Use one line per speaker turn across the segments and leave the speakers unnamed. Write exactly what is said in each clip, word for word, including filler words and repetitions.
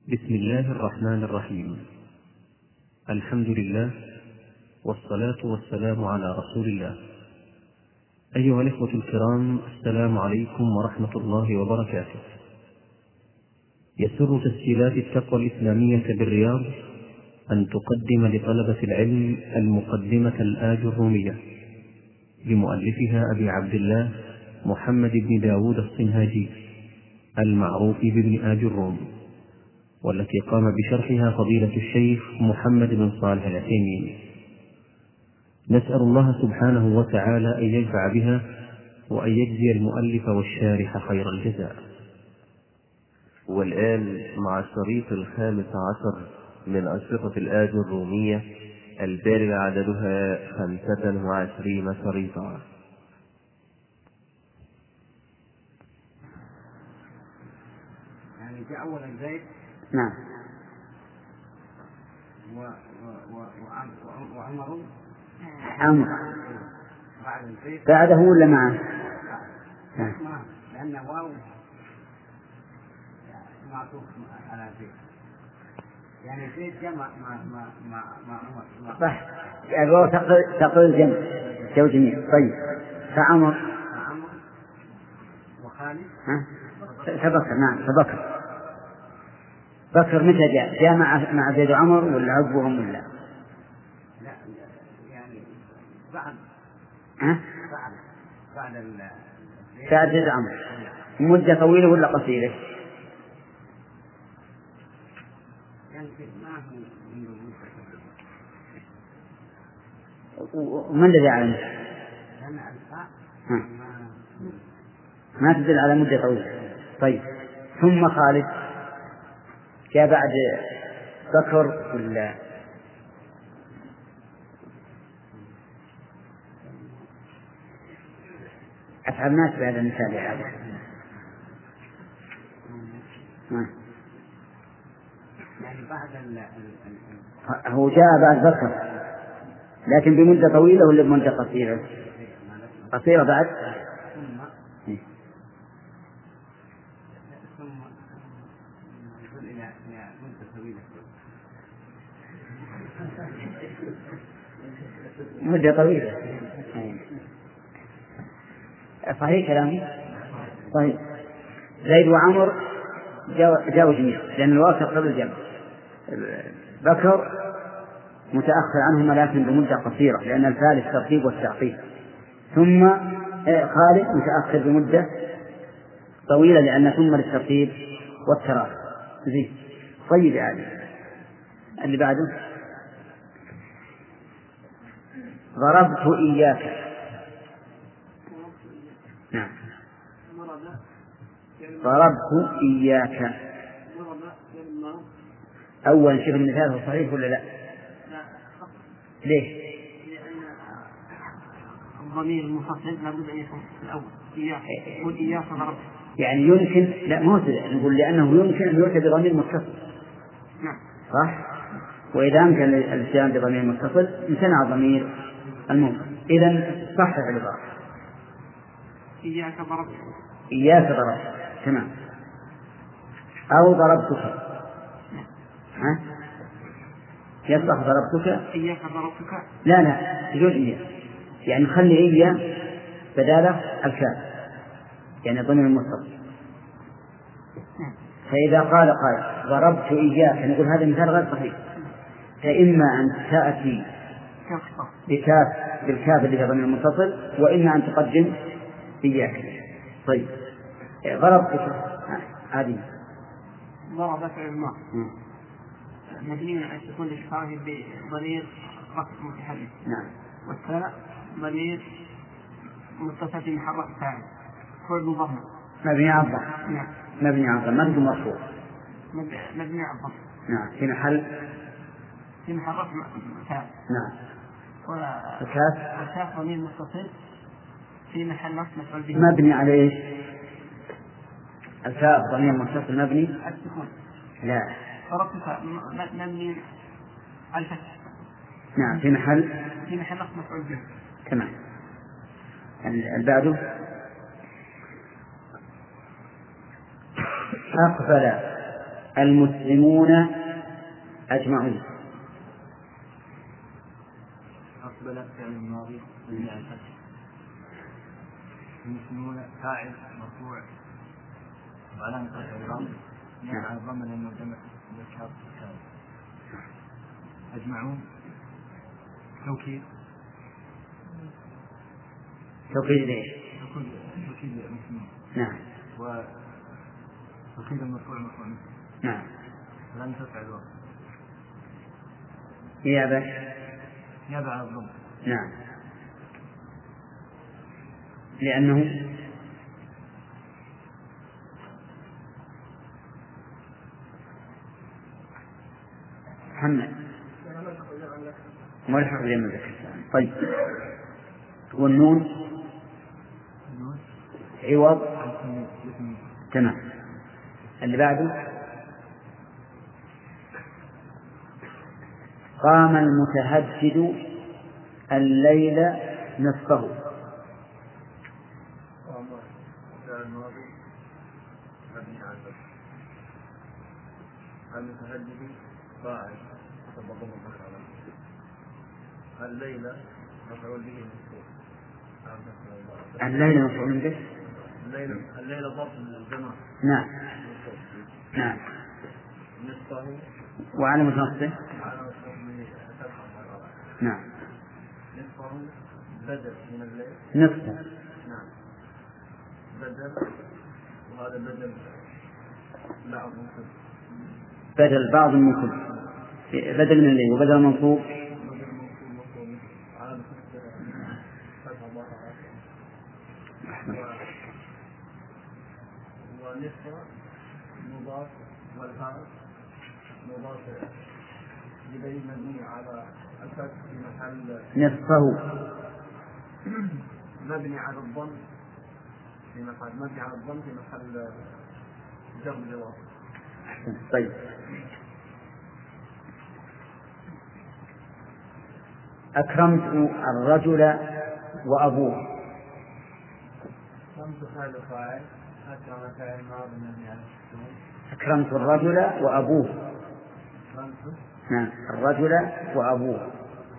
بسم الله الرحمن الرحيم. الحمد لله والصلاة والسلام على رسول الله. أيها الإخوة الكرام، السلام عليكم ورحمة الله وبركاته. يسر تسجيلات التقوى الإسلامية بالرياض أن تقدم لطلبة العلم المقدمة الآج الرومية لمؤلفها أبي عبد الله محمد بن داود الصنهاجي المعروف بابن آج الروم، والتي قام بشرحها فضيلة الشيخ محمد بن صالح العثيمين. نسأل الله سبحانه وتعالى أن ينفع بها وأن يجزي المؤلف والشارح خير الجزاء.
والآن مع الشريط الخامس عشر من أشرطة الآج الرومية البالغ عددها خمسة وعشرين شريطا.
يعني في أول البيت.
نعم.
و و و وعمر
عمر
بعد البيت
بعده ولا معه؟
نعم. لأن واو معطوف على البيت، يعني البيت جمع مع مع مع مع عمر.
صح، الواو تقل الجمع جو جميع. طيب، فعمر
عمر وخالد.
ها؟ فبكر. نعم، فبكر. بكر متى جاء؟ جاء مع مع زيد وعمر ولا عقبهم ولا؟
لا، يعني بعد.
ها؟
بعد بعد ال
بعد زيد وعمر مدة طويلة ولا قصيرة؟
يعني ما هو منذ
ومن الذي يعلم؟
لأن الفاء
ما تدل على مدة طويلة. طيب، ثم خالد جاء بعد بكر ولا؟ أفعل الناس بعد المثال هذا.
يعني بعد ال
هو جاء بعد بكر لكن بمدة طويلة ولا بمدة قصيرة؟ قصيرة بعد.
ثم ثم إلى إلى مدة طويلة.
مدة طويلة. صحيح كلامي؟ طيب، زيد وعمر جاءوا جميعا لأن الواو تقتضي الجمع. بكر متأخر عنهما لكن بمدة قصيرة لأن الفاء للترتيب والتعقيب. ثم خالد متأخر بمدة طويلة لأن ثم للترتيب والتراخي. زين. طيب يا علي، اللي بعده ضربت إياك. نعم، ضربت إياك. أول شوف المثال هو صحيح ولا لا؟ ليه؟
لأن الضمير المفصل لابد أن يكون الأول إياك. قل إياك ضربت.
يعني يمكن، لا مو نقول لأنه يمكن أن يؤتى بضمير متصل.
نعم.
صح؟ وإذا أمكن الاتيان بضمير متصل امتنع ضمير المنفصل. إذن صحح العبارة.
إياك ضربت.
إياك ضربت. تمام. أو ضربتك. ها؟ يصلح ضربتك.
إياك ضربتك.
لا لا تقول إياك، يعني خلي إياه بدالة الكاف، يعني ضمير المتصل. فإذا قال قال ضربت إياك نقول هذا مثال غير صحيح. فإما أن تأتي بكاف بالكاف اللي هي ضمير المتصل، وإما أن تقدم إياك. طيب، ضربتك هذه
ضربت الماء مبني على السكون للشفاه بضمير رفع متحرك.
نعم.
والثاء ضمير متصل محرك فاعل كل مضمر
مبني على الضم.
نعم.
مبني على الضم مبني مرفوع.
مبني على الضم.
نعم. في محل
في محل رفع فاعل.
نعم.
والكاف والكاف ضمير متصل في محل نصب مفعول به.
مبني على ايش؟ الكاف ضمير متصل مبني
السكون.
لا.
ضربتك مبني على الفتح.
نعم. في محل
في محل نصب مفعول به.
تمام. البعد أقبل المسلمون أجمعون.
أقبل فعل الماضي من الفتح. المسلمون فاعل مرفوع وعلامة الإعراب مع ضمن أنه جمع مذكر سالم. أجمعون توكيد.
توكيد ليش؟
توكيد المسلمين.
نعم.
وتوكيد المرفوع مرفوع.
نعم.
لن تفعل الوقت.
يابع.
يابع على الضم.
نعم. لأنه محمد ملحق بجمع ذكر. طيب والنون عوض. تمام. اللي بعده قام المتهجد الليل نصفه.
المتهجد فاعل تضمن المفعول. الليلة مفعول به منصوب.
الليلة مفعول به.
الليلة الليلة ضرب من الجمع.
نعم. نعم.
نصفه
وعلامة نصفه. نعم.
نصفه بدل من الليل.
نصفه.
نعم. بدل وهذا بدل بعض منصوب.
بدل بعض من كل. بدل من الليل وبدل منصوب.
ونصف مضاف والهاء مضاف يبين مبني على الفتح في محل
نصفه
مبني على الضم في محل مبني على الضم في محل جر جواب.
طيب أكرمت الرجل وأبوه.
أكرمت فاعل فاعل أكرم فاعل ماضي مبني على السكون.
أكرمت الرجل وأبوه. نعم الرجل وأبوه.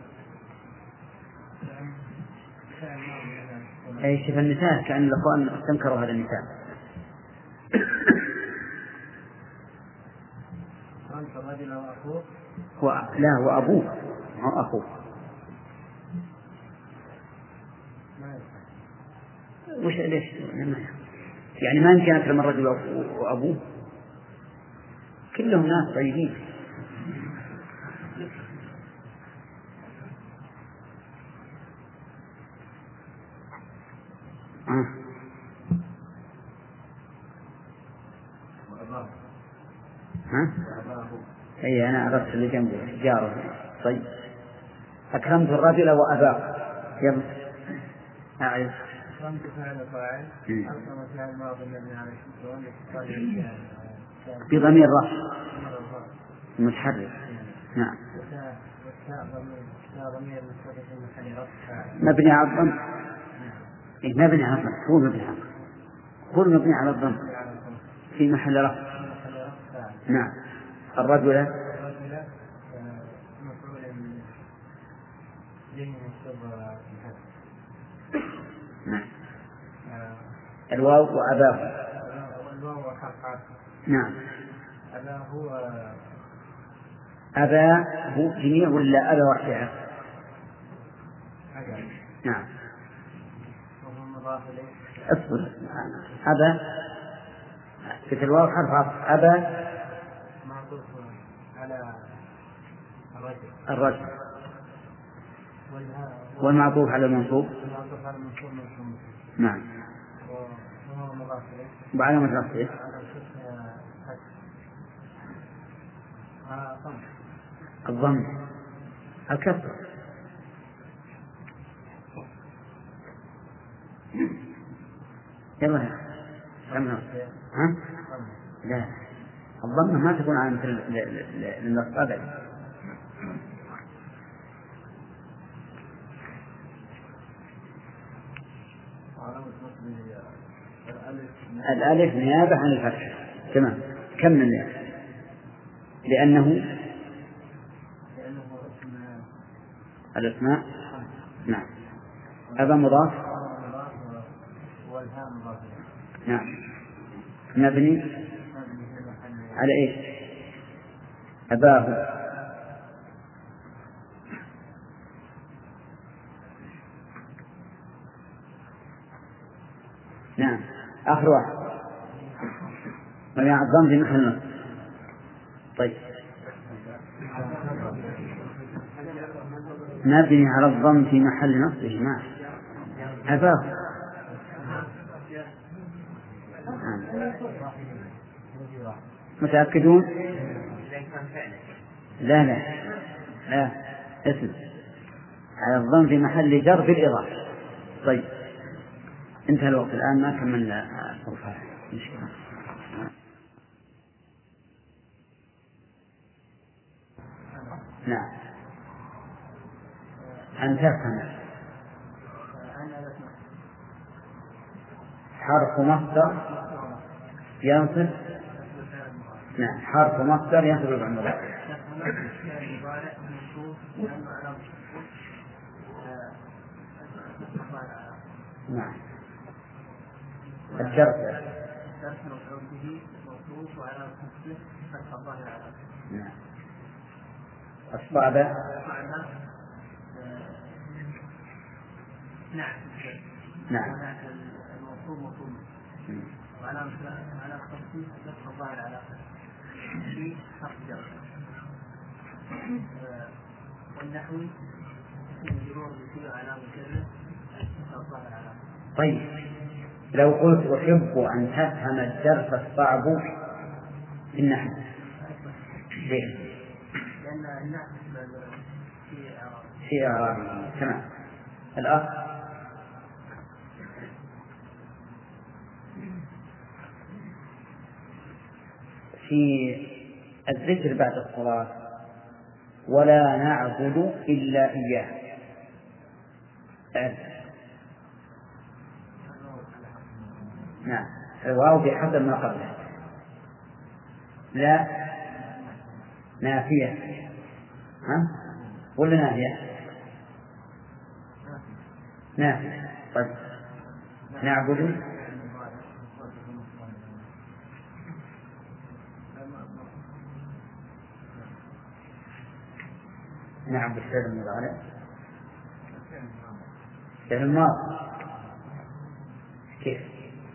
أي شوف النساء كأن الأخوان استنكروا هذا النساء.
أكرمت الرجل وأخوه.
و... لا وأبوه هو أخوه. وش ليش يعني ما يمكن أكرم الرجل وأبوه؟ كلهم ناس طيبين. آه. ها؟ أي أنا أردت اللي جنبه جاره. طيب أكرمت الرجل وأباه. يلا أعرف.
أكرمت فعل فاعل أكرم فعل ماضي مبني على السكون
بضمير رفع متحرك. نعم. مبني على الضم. إيه مبني على الضم. هو مبني على الضم. هو مبني على الضم في محل رفع. نعم. الرجل نعم. الواو وأباه. نعم.
أبا هو
أبا هو جميع ولا أبا وحدها؟ نعم. اصبر. أبا في الواو حرف عطف. أبا
معطوف على الرجل.
الرجل والمعطوف على المنصوب.
المعطوف على المنصوب منصوب.
نعم.
وهو مضاف إليه.
وعلامة رفعه الضم الكسر. يلا كمل. ها؟ لا الضمة ما تكون علامة للنصب أبدا. الألف نيابة عن الفتح. تمام. كمل. لأنه الأسماء. نعم. أبا مضاف. نعم. مبني على إيش؟ أباه. نعم. آخر واحد مبني على الضم في محل نصب. طيب مبني على الضم في محل نصب يا جماعة. أباه. متأكدون؟ لا لا لا اسم على الضم في محل جر بالإضافة. طيب انتهى الوقت الآن، ما كملنا الصفحة. نعم. أن تفهم حرف مصدر ينصب. نعم. حرف مصدر ينصب بالمضارع. نعم. الدرس. نعم. الصعبة.
نعم.
نعم.
وعلامة علامة التصحيح فتح الظاهر على في حرف جر. والنحوي مجرور بكل علامة كذا فتح الظاهر على.
طيب لو قلت أحب أن تفهم الدرس الصعب في النحو ليه؟
لأن النحو
في إعرابه. تمام. الأخ. في الذكر بعد الصلاة ولا نعبد إلا إياه. نعم. الواو بحسب ما قبله. لا نافية. ها ولا نافية؟ نافية. طيب نعبد. نعبد فعل المضارع. فعل الماضي. كيف؟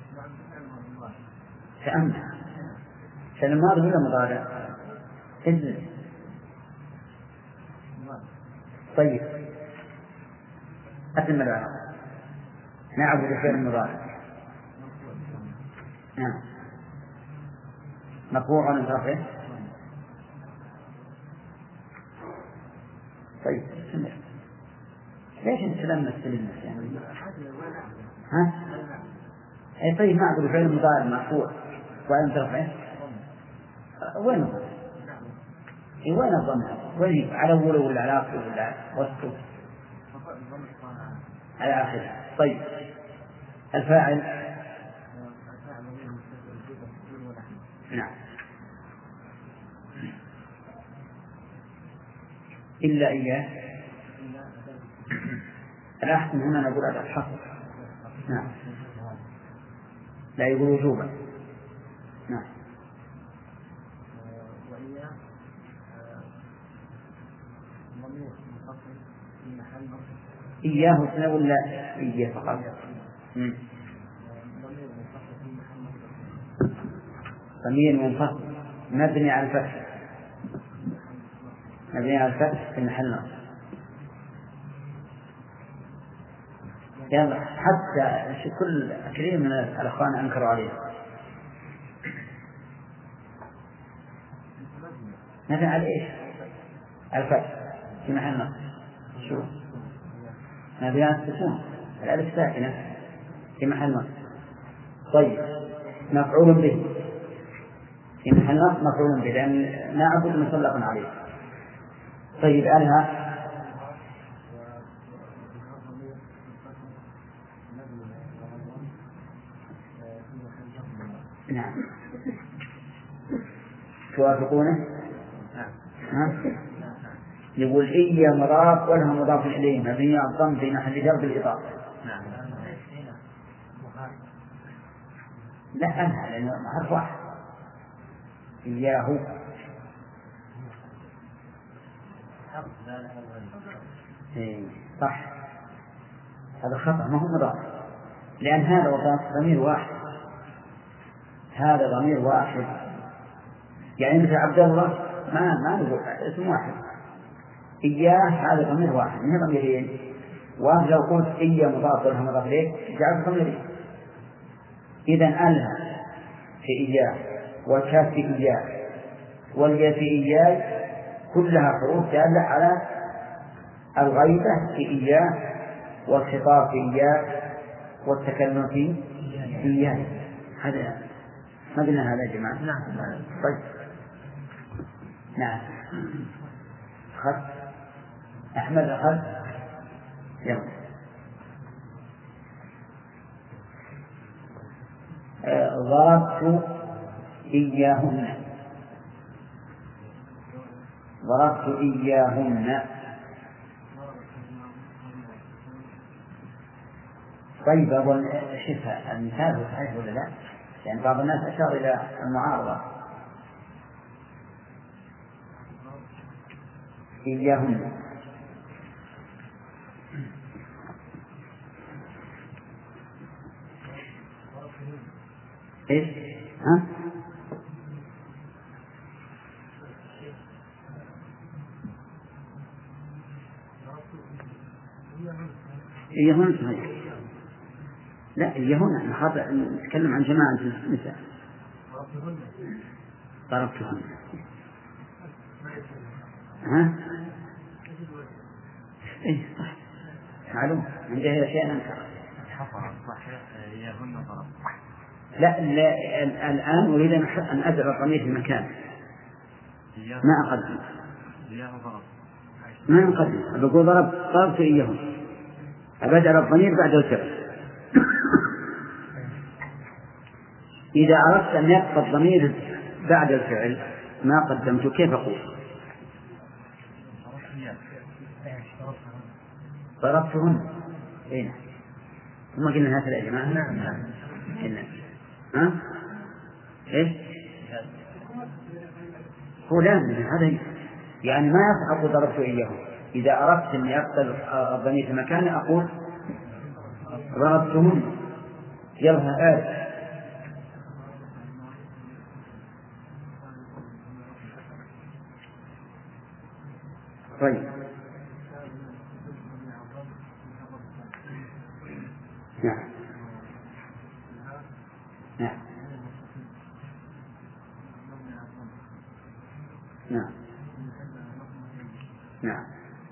تأمل. فعل الماضي ولا مضارع؟ إذن. طيب أتم العراق. نعبد فعل المضارع. نعم. مرفوع عن رفعه. طيب ليش انت لما تسلمنا يعني؟ ها؟ اي طيب نعبد فعل المضارع مرفوع وعن رفعه. وين الضمير؟ اي وين الضمير؟ وين على أوله ولا على آخره ولا وسطه؟ على آخره. طيب الفاعل. نعم. إلا إياه. الأحسن هنا نقول على الحصر. نعم. لا يقول وجوبا. نعم. إياه اثنين ولا إياه فقط؟ ضمير منفصل مبني على الفتح. مبني على الفتح في محل نصب. يلا حتى كل كثير من الأخوان أنكروا عليه. مبني على إيش؟ على الفتح في محل نصب. شو؟ مبني على السكون. الألف ساكنة في محل نصب. طيب مفعول به في محل نصب مفعول به لأن نعبد مطلق عليه. طيب أنها. نعم. توافقونه؟ يقول إيا مضاف ولها مضاف إليه مبني على الضم في محل جر بالإضافة. لا أنها لأنه حرف واحد إياه. إيه صح، هذا خطأ ما هو مضاف، لأن هذا وضاف ضمير واحد، هذا ضمير واحد. يعني مثل عبد الله ما ما نقول اسم واحد، إياه هذا ضمير واحد من ضميرين. وأنا لو قلت إياه مضاف ولها مضاف إليه جعلت ضميرين. إذن ألها في إياه والكاف في إياه والياء في إياه كلها حروف دالة على الغيبة في إياه والخطاب في إياه والتكلم في إياه. هذا ما قلنا هذا يا جماعة؟ نعم. طيب نعم. أخذ أحمد أخذ يلا. ضربت إياهن، ضربت إياهن. طيب أظن شفها المثال صحيح ولا لا؟ يعني بعض الناس أشار إلى المعارضة. إياهن إيش؟ ها؟ إياهن صحيح. لا إياهن نخاطر نتكلم عن جماعة النساء. ضربتهن. ها؟ إيه صح معلوم من جهة شيء أنكر. لا, لا الآن أريد أن أدعو الضمير في مكان ما أقدم ما أقدم بقول ضرب ضربت إياهم أبدأ الضمير بعد الفعل. إذا أردت أن يبقى الضمير بعد الفعل ما قدمت كيف أقول؟ ضربتهن. إيه ثم قلنا هكذا يا جماعة. نعم. ها؟ إيش؟ هو لازم هذا يعني ما يصح أقول ضربت إياهم. إذا أردت أن يقتل الضمير في مكانه أقول ضربتهن. يلها آل. طيب نعم نعم نعم نعم.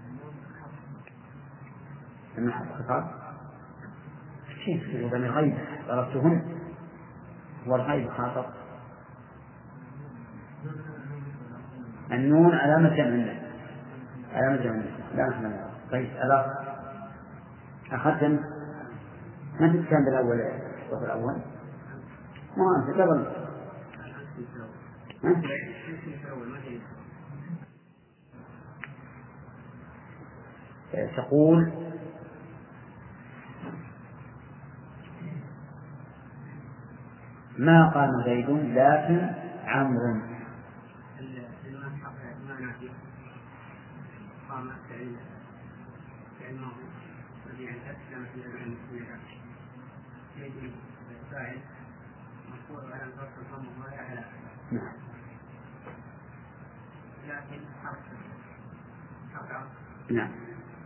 النحو الخطاب شيء ضمير غيب ضربتهن والغيب خاطب. النون علامة جمع علامة جمع لا نحن. طيب ألا أخذت ما تتكلم بالأول الصف الأول ما أنت قبل تقول ما قام زيد لكن عمرو. نعم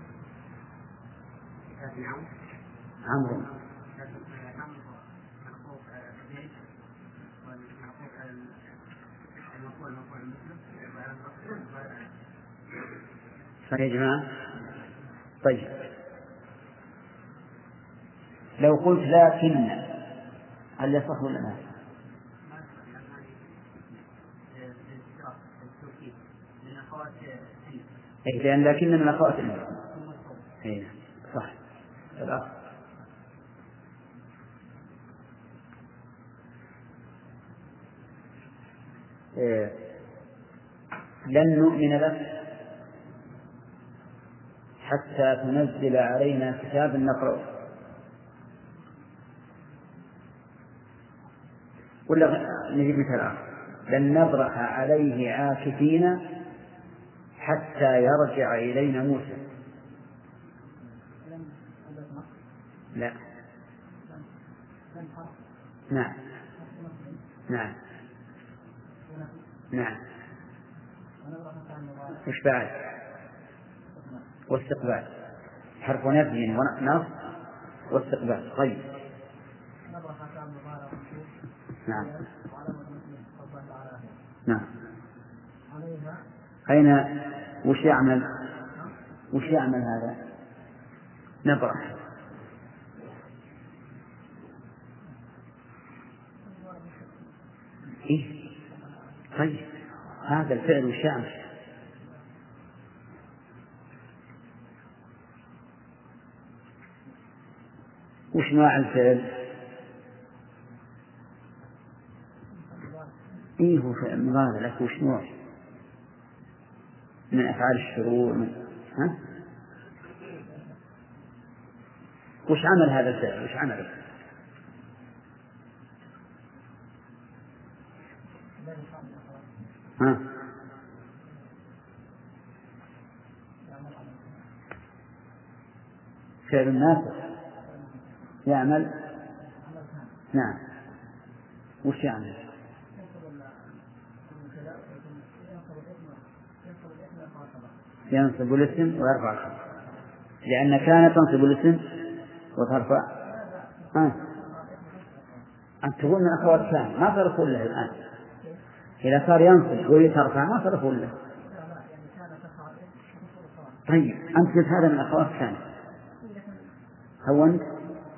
عمرو. صحيح يا جماعة. طيب لو قلت لكن هل يصح ولا لا؟ لأن لكن من أخوات إيه صح الأخ. إيه. لن نؤمن لك حتى تنزل علينا كتابا نقرأه. ولا نجيب مثال آخر: لن نبرح عليه عاكفين حتى يرجع إلينا موسى. لا. نعم نعم نعم. وش بعد؟ واستقبال، حرف نفي ونصب واستقبال. طيب. نعم نعم. أين وش يعمل وش يعمل هذا؟ نبرح. إيه؟ طيب هذا الفعل وش يعمل؟ وش نوع الفعل؟ إيه هو فعل مضارع، لك وش نوع؟ من أفعال الشرور من... ها؟ وش عمل هذا الفعل؟ وش عمله؟ ها؟ فعل الناس يعمل. نعم. وش يعمل؟ ينصب الاسم ويرفع الخبر، لأن كانت تنصب الاسم وترفع. آه. أنت تقول من أخوات كان ما صرفوا له الآن، إذا صار ينصب ويترفع ما صرفوا له. طيب أنت قلت هذا من أخوات كان، هونت.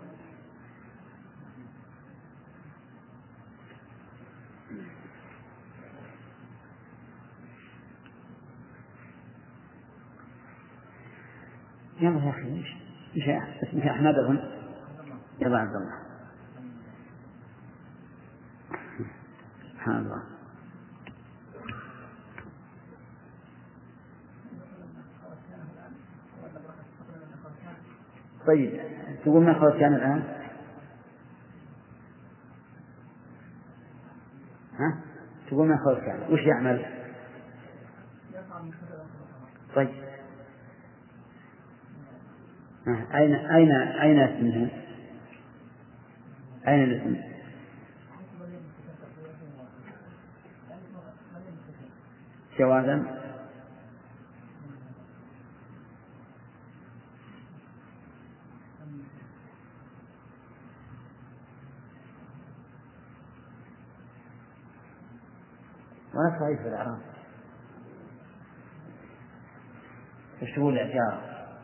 يلا يا أخي مش اسمك أحمد أظن. يلا عبد الله. سبحان الله. طيب تقول ما خلص كان الآن؟ ها؟ تقول ما خلص كان وش يعمل؟ طيب أين أين أين اسمه؟ أين الاسم؟ جوازا. ولا صحيح في الإعراب. وش تقول الإعجاب؟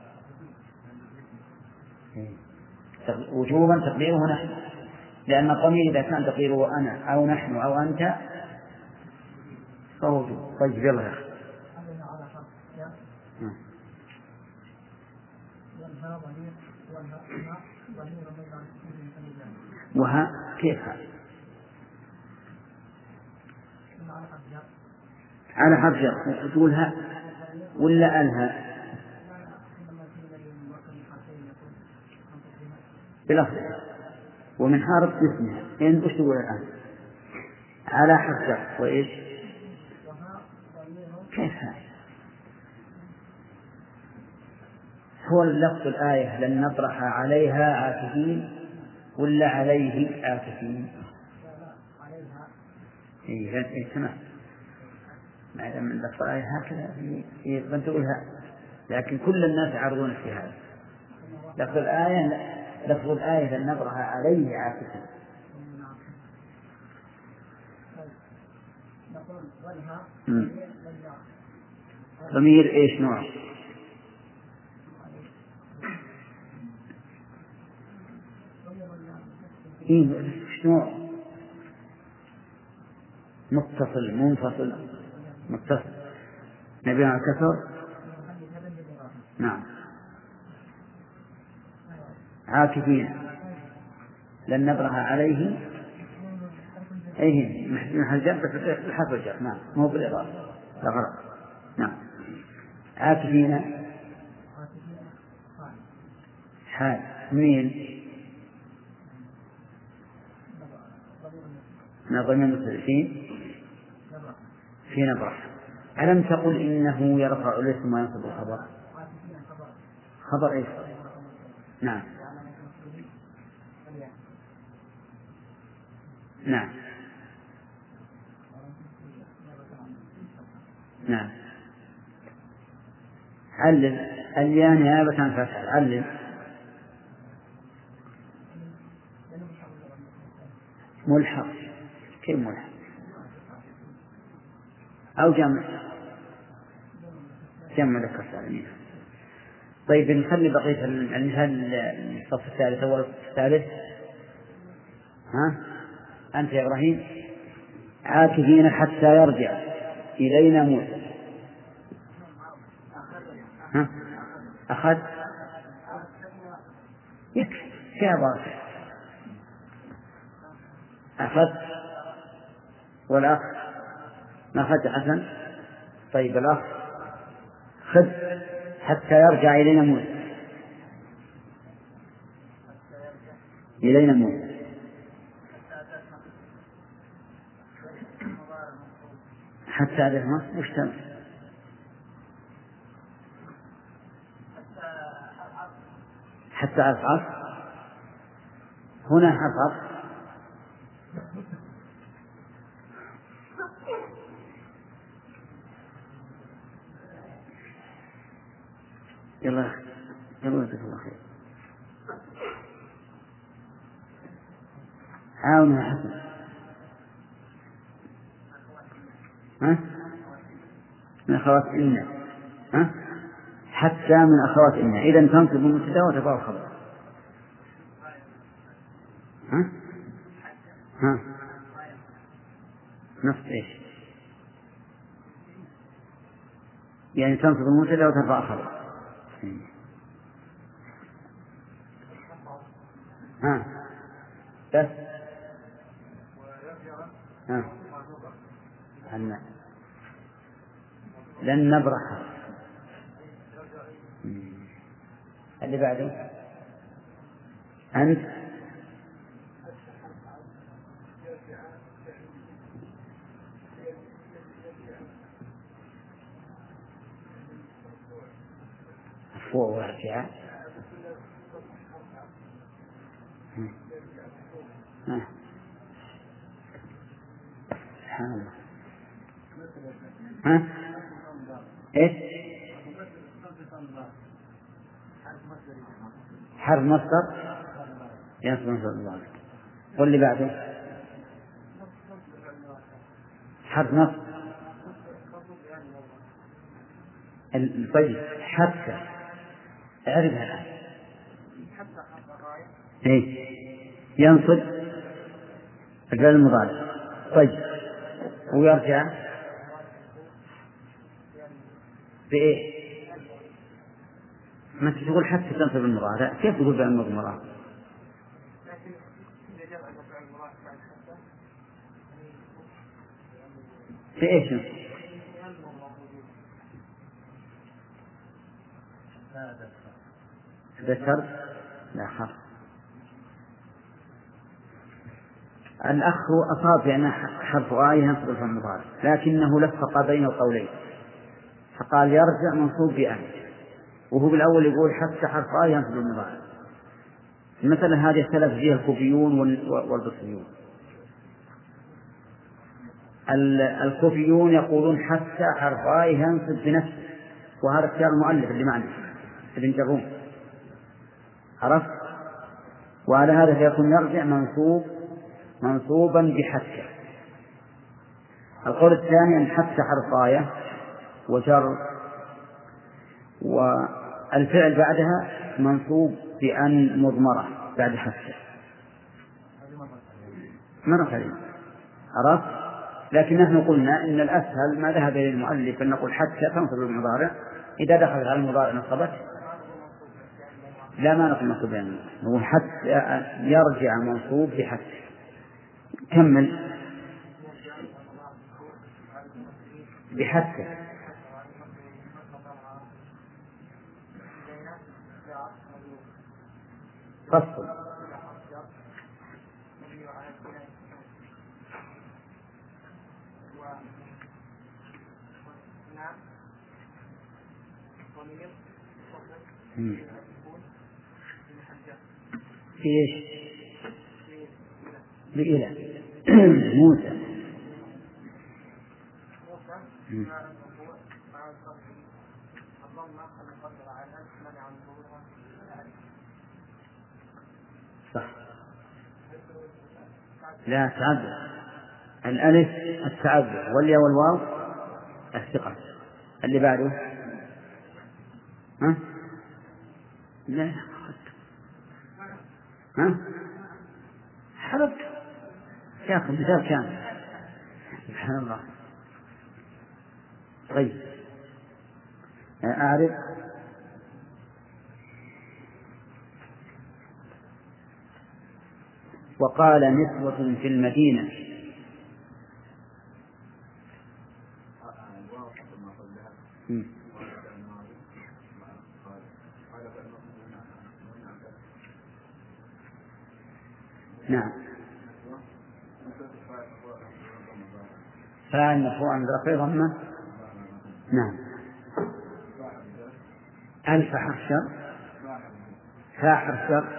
وجوبا تقديره نحن، لأن الضمير إذا كان تقديره أنا أو نحن أو أنت فهو وجوب. طيب يلا يا أخي. وها كيف ها؟ على حرف جر تقول ها ولا ألها بلفظها ومن حرف اسمها. إن وش تقول الآن؟ على حرف جر وإيش؟ كيف ها؟ هو اللفظ الآية لن نبرح عليها عاكفين ولا عليه عاكفين؟ إيه إيه تمام. ما دام من لفظ الآية هكذا يبغى تقولها، لكن كل الناس يعرضون في هذا. لفظ الآية لفظ الآية لن نبرح عليه عاكفين. ضمير إيش نوع؟ إيه إيش نوع؟ متصل منفصل متصل. نبي على الكسر. نعم. عاكفين لن نبرح عليه أيه محل جر الحرف الجر. نعم مو بالإضافة لا غلط. نعم. عاكفين حال مين؟ نظم المستدرسين في نبرة. ألم تقل إنه يرفع الاسم وينصب الخبر؟ خبر إيش؟ نعم نعم نعم. علل الياء نيابة عن فتح. علل ملحق. كيف ملحق؟ أو جمع جمع ذكر سالمين. طيب نخلي بقية المثال الصف الثالث أول الصف الثالث. ها أنت يا إبراهيم عاكفين حتى يرجع إلينا موسى. ها أخذ يكفي فيها باطل. أخذ والأخ ما أخذ حسن. طيب الأخ خذ حتى يرجع إلينا موسى. إلينا موسى حتى أدرنا وش تم حتى أصعب. هنا أصعب. يلا يلا جزاك الله خير. عاون يا حسن. ها من أخوات إنا. ها حتى من أخوات إنا. إذا تنصب المبتدأ وتبع الخبر. ها ها نصب إيش؟ يعني تنصب المبتدأ وترفع الخبر. ها بس ها عنا لن نبرح. اللي بعده أنت فوق وارجع. سبحان الله. ها إيش؟ حرف مصدر ينصب مصدر الله. واللي بعده حرف نصب. طيب حتى اعرفها الآن. إيه ينصب الفعل المضارع. طيب ويرجع بإيه؟ ما تقول حتى تنصب المضارع. كيف تقول فعل المضارع؟ بإيش ينصب؟ ذكر لا حرف. الأخ أصاب بأن حرف آية ينصب الفعل المضارع لكنه لفق بين القولين فقال يرجع منصوب بأن وهو بالأول يقول حتى حرف آية ينصب المضارع. المسألة هذه اختلف فيها الكوفيون والبصريون. الكوفيون يقولون حتى حرف آية ينصب بنفسه وهذا اختيار المؤلف اللي معنا ابن جروم عرفت. وعلى هذا فيكون يرجع منصوب منصوبا بحتى. القول الثاني أن حتى حرف آية وجر والفعل بعدها منصوب بأن مضمرة بعد حتى مرة ثانية عرفت. لكن نحن قلنا إن الأسهل ما ذهب إلى المؤلف أن نقول حتى تنصب المضارع إذا دخلت على المضارع نصبت. لا ما نقول منصوب يعني نقول حتى يرجع منصوب بحتى. كمل بحتى. فصل. في ايش؟ بإله موسى. صح. لا تعذر، الألف التعذر والياء والواو الثقة. اللي بعده ها؟ لا ها؟ حربت يا أخي مثال كامل. سبحان الله. طيب أعرف. وقال نسوة في المدينة. نعم. فاعل مرفوع بآخره ضمة. نعم. ألف حرف شر. فاء حرف شر.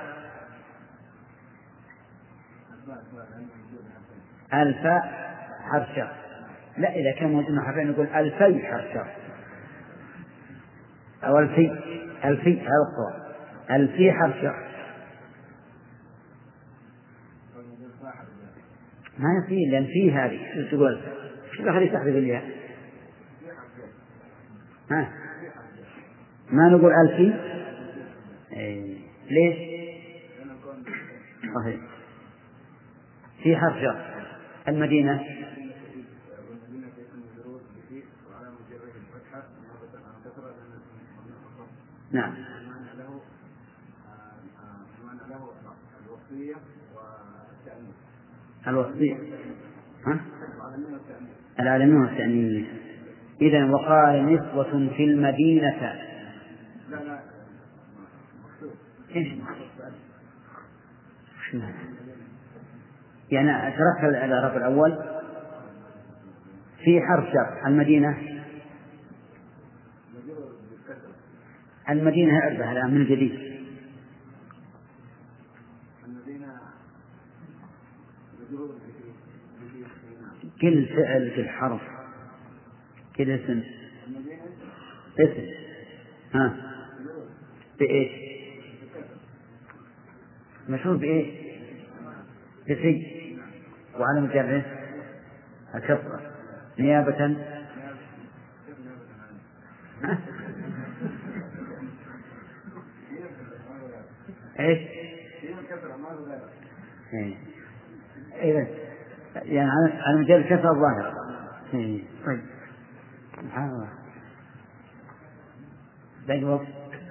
ألف حرف شر. لا، إذا كان موجود حرفين نقول ألفي حرف شر أو ألفي. ألفي هذا الصواب. ألفي حرف شر ما يصير، لأن فيه هذه تقول شو خلي تحذف الياء. ها ما نقول ألفي. إيه. ليش؟ صحيح في حرف جر. المدينة نعم. الوصية ها؟ العالمين والتأنيث. إذن وقال نسوة في المدينة. إيش يعني أشرحت الإعراب الأول في حرف شر. المدينة المدينة أربعة الآن من جديد. كل فعل في الحرف كل اسم اسم ها بإيش مشهور بإيش بفي وعلى مجرد الكسرة نيابة ها؟ إيش إذا يعني على مجال الكسرة الظاهرة. طيب سبحان الله. باقي وقت.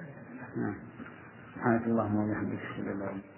سبحانك اللهم وبحمدك أشهد أن لا إله إلا أنت.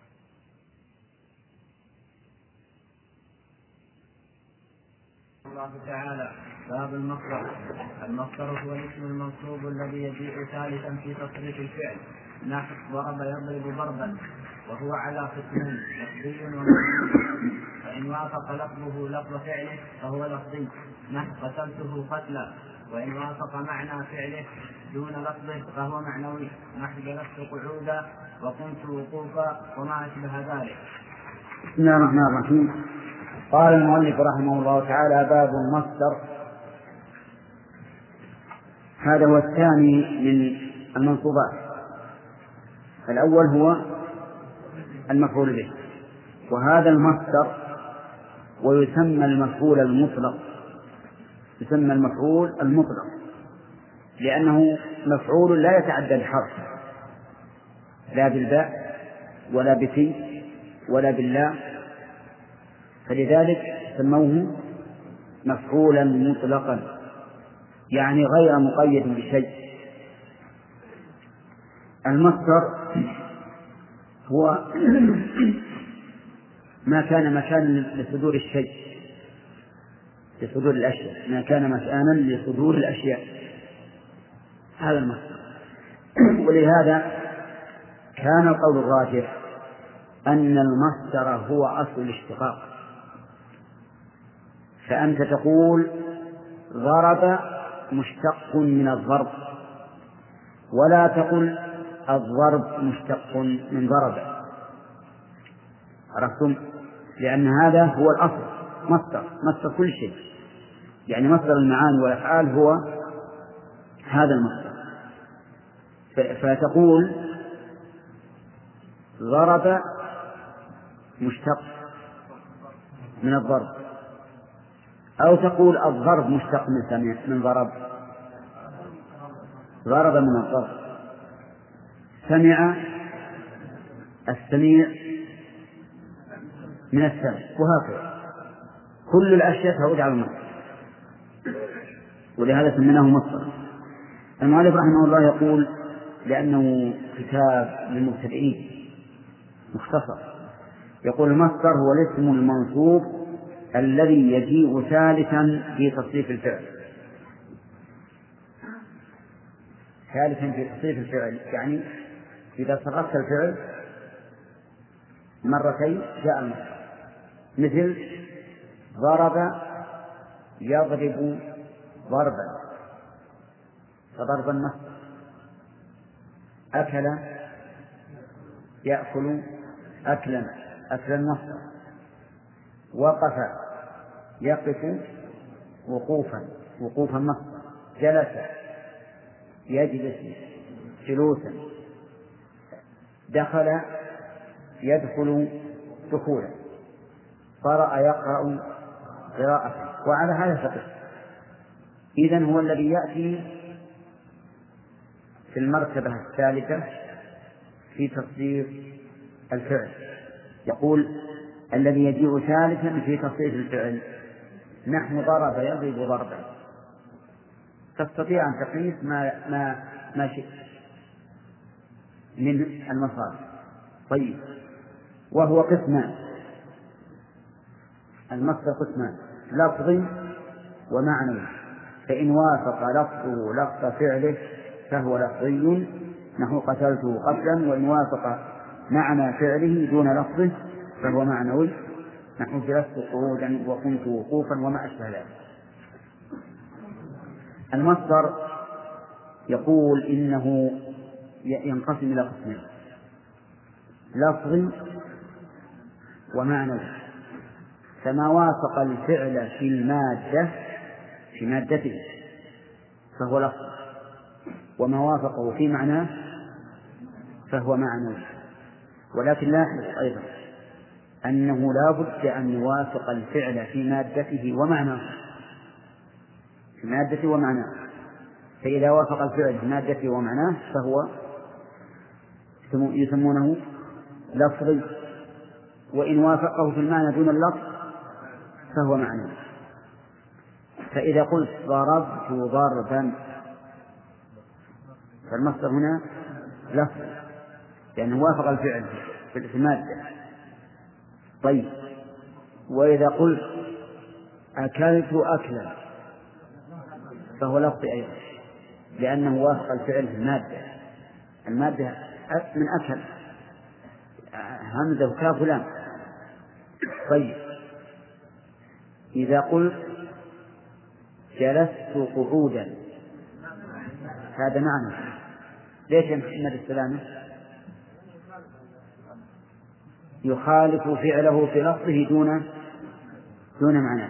الله تعالى. باب المصدر. المصدر هو الاسم المنصوب الذي يجيء ثالثا في تصريف الفعل، نحو ضرب يضرب ضربا، وهو على قسمين لفظي ومعنوي. فإن وافق لفظه لفظ فعله فهو لفظي، نحو قتلته قتلا. وإن وافق معنى فعله دون لفظه فهو معنوي، نحو جلست قعودا وقمت وقوفا وما أشبه ذلك.
بسم الله الرحمن الرحيم. قال المؤلف رحمه الله تعالى: باب المصدر. هذا هو الثاني من المنصوبات. الأول هو المفعول به، وهذا المصدر ويسمى المفعول المطلق. يسمى المفعول المطلق لأنه مفعول لا يتعدى بحرف، لا بالباء ولا بفي ولا بالله، فلذلك سموه مفعولا مطلقا، يعني غير مقيد بشيء. المصدر هو ما كان مكانا لصدور الشيء، لصدور الأشياء، ما كان مكانا لصدور الأشياء، هذا المصدر. ولهذا كان القول الراجح أن المصدر هو أصل الاشتقاق، فأنت تقول ضرب مشتق من الضرب، ولا تقل الضرب مشتق من ضرب. عرفتم؟ لأن هذا هو الأصل، مصدر مصدر كل شيء، يعني مصدر المعاني والأفعال هو هذا المصدر. فتقول ضرب مشتق من الضرب، أو تقول الضرب مشتق من سمع من ضرب، ضرب من الضرب، سمع السميع من السمع، وهكذا كل الأشياء تعود على المصدر، ولهذا سميناه مصدر. المؤلف رحمه الله يقول لأنه كتاب للمبتدئين مختصر، يقول المصدر هو الاسم المنصوب الذي يجيء ثالثا في تصريف الفعل. ثالثا في تصريف الفعل يعني إذا صرفت الفعل مرتين جاء المصدر، مثل ضرب يضرب ضربا فضربا مصدر، أكل يأكل أكلا أكلا مصدر، وقف يقف وقوفا وقوفا مصدر، جلس يجلس جلوسا، دخل يدخل دخولا، قرأ يقرأ قراءة، وعلى هذا فقط. إذن هو الذي يأتي في المرتبة الثالثة في تصريف الفعل، يقول الذي يجيء ثالثا في تصريف الفعل، نحن ضرب يضرب ضربا، تستطيع أن تقيس ما ما ما شئت من المصادر. طيب، وهو قسمان، المصدر قسمان، لفظي ومعنوي، فإن وافق لفظه لفظ فعله فهو لفظي نحو قتلته قتلا، وإن وافق معنى فعله دون لفظه فهو معنوي نحو جلست قعودا وقمت وقوفا وما أشبه ذلك. المصدر يقول إنه ينقسم إلى قسمين، لفظي ومعنوي، فما وافق الفعل في المادة في مادته فهو لفظ، وما وافقه في معناه فهو معنوي. ولكن لاحظ أيضا أنه لا بد أن يوافق الفعل في مادته ومعناه، في مادته ومعناه، فإذا وافق الفعل في مادته ومعناه فهو يسمونه لفظي، وإن وافقه في المعنى دون اللفظ فهو معنوي. فإذا قلت ضربت ضربا فالمصدر هنا لفظ لأنه وافق الفعل في المادة. طيب، وإذا قلت أكلت أكلا فهو لفظ أيضا لأنه وافق الفعل في المادة، المادة من أكل همزة وكاف لام. طيب، إذا قلت جلست قعودا هذا معنى، ليش يا محمد السلامة؟ يخالف فعله في لفظه دون دون معناه.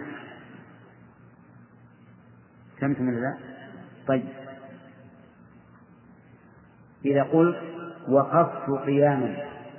فهمتم ولا لا؟ طيب، إذا قلت وقفت قياما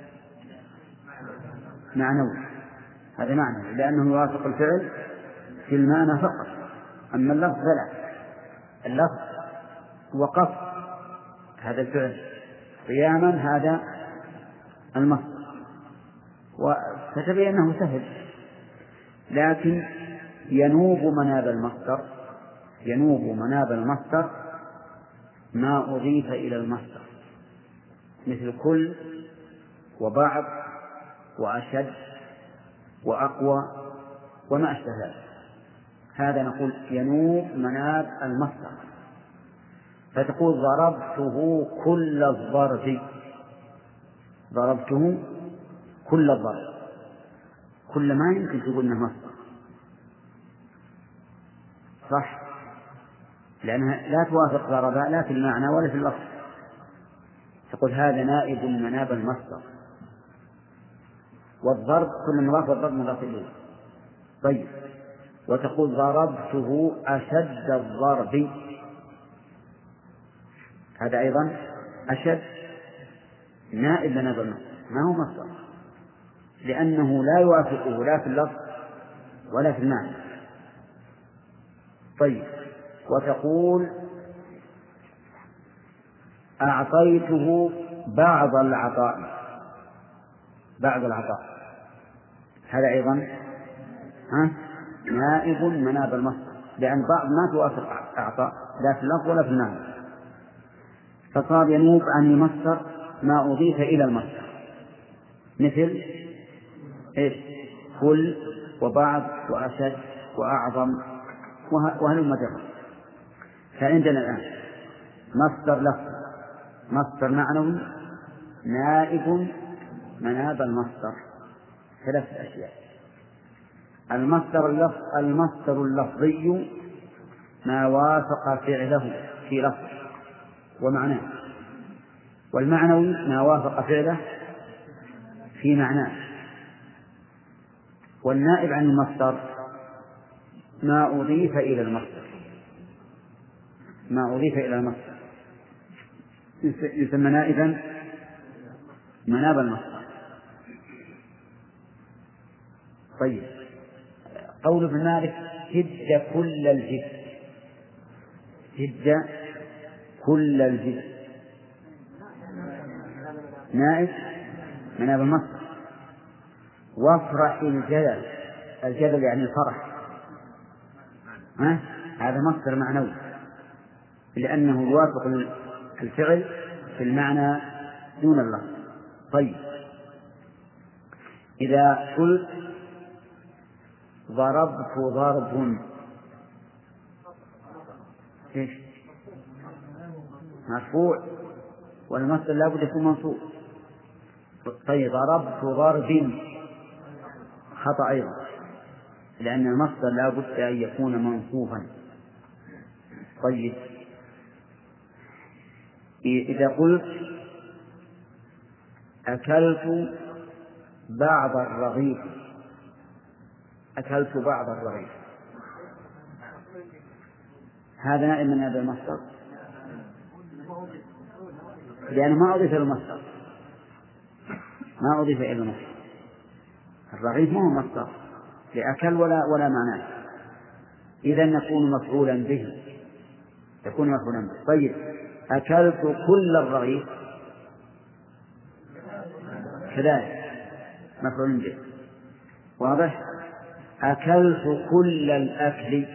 معنوي، هذا معنى لأنه يوافق الفعل في المعنى فقط، أما اللفظ فلا. اللفظ وقف هذا الفعل، قياما هذا المصدر، فتبين أنه سهل. لكن ينوب مناب المصدر ينوب مناب المصدر ما أضيف إلى المصدر، مثل كل وبعض وأشد وأقوى وما أشبه ذلك، هذا نقول ينوب مناب المصدر. فتقول ضربته كل الضرب ضربته كل الضرب، كل ما يمكن تقول انه مصدر صح، لأنها لا توافق ضرب لا في المعنى ولا في اللفظ. تقول هذا نائب مناب المصدر، والضرب كل مضاف والضرب مضاف إليه. طيب، وتقول ضربته أشد الضرب، هذا أيضا أشد نائب مناب المصدر، ما هو مصدر، لأنه لا يوافقه لا في اللفظ ولا في المعنى. طيب، وتقول أعطيته بعض العطاء، بعض العطاء، هذا أيضا ها نائب مناب المصدر، لأن بعض ما توافق أعطاء لا في اللفظ ولا في المعنى، فصار ينوب عن المصدر ما أضيف إلى المصدر، مثل إيش؟ كل وبعض وأشد وأعظم وهلم جرا. فعندنا الآن مصدر لفظ، مصدر معنوي، نائب مناب المصدر، ثلاث أشياء. المصدر اللفظ المصدر اللفظي ما وافق فعله في لفظ ومعناه، والمعنوي ما وافق فعله في معناه، والنائب عن المصدر ما أضيف إلى المصدر، ما أضيف إلى المصدر يسمى نائبا مناب المصدر. طيب، قول ابن مالك جد كل الجد، جد كل الجد نائب مناب المصدر. وافرح الجدل، الجدل يعني الفرح، ها؟ هذا مصدر معنوي لأنه يوافق الفعل في المعنى دون اللفظ. طيب، إذا قلت ضربت ضرب، إيش؟ مرفوع، والمصدر لا بد يكون منصوب. طيب، ضربت ضرب خطأ أيضا، لأن المصدر لا بد أن يكون منصوبا. طيب، إذا قلت أكلت بعض الرغيف، أكلت بعض الرغيف، هذا نائب من هذا المصدر، لأنه ما أضيف إلى المصدر، ما أضيف إلى المصدر. الرغيف ما هو مصدر لأكل ولا ولا معناه، إذا يكون مفعولا به، يكون مفعولا به. طيب، أكلت كل الرغيف كذلك مفعول به، واضح؟ أكلت كل الأكل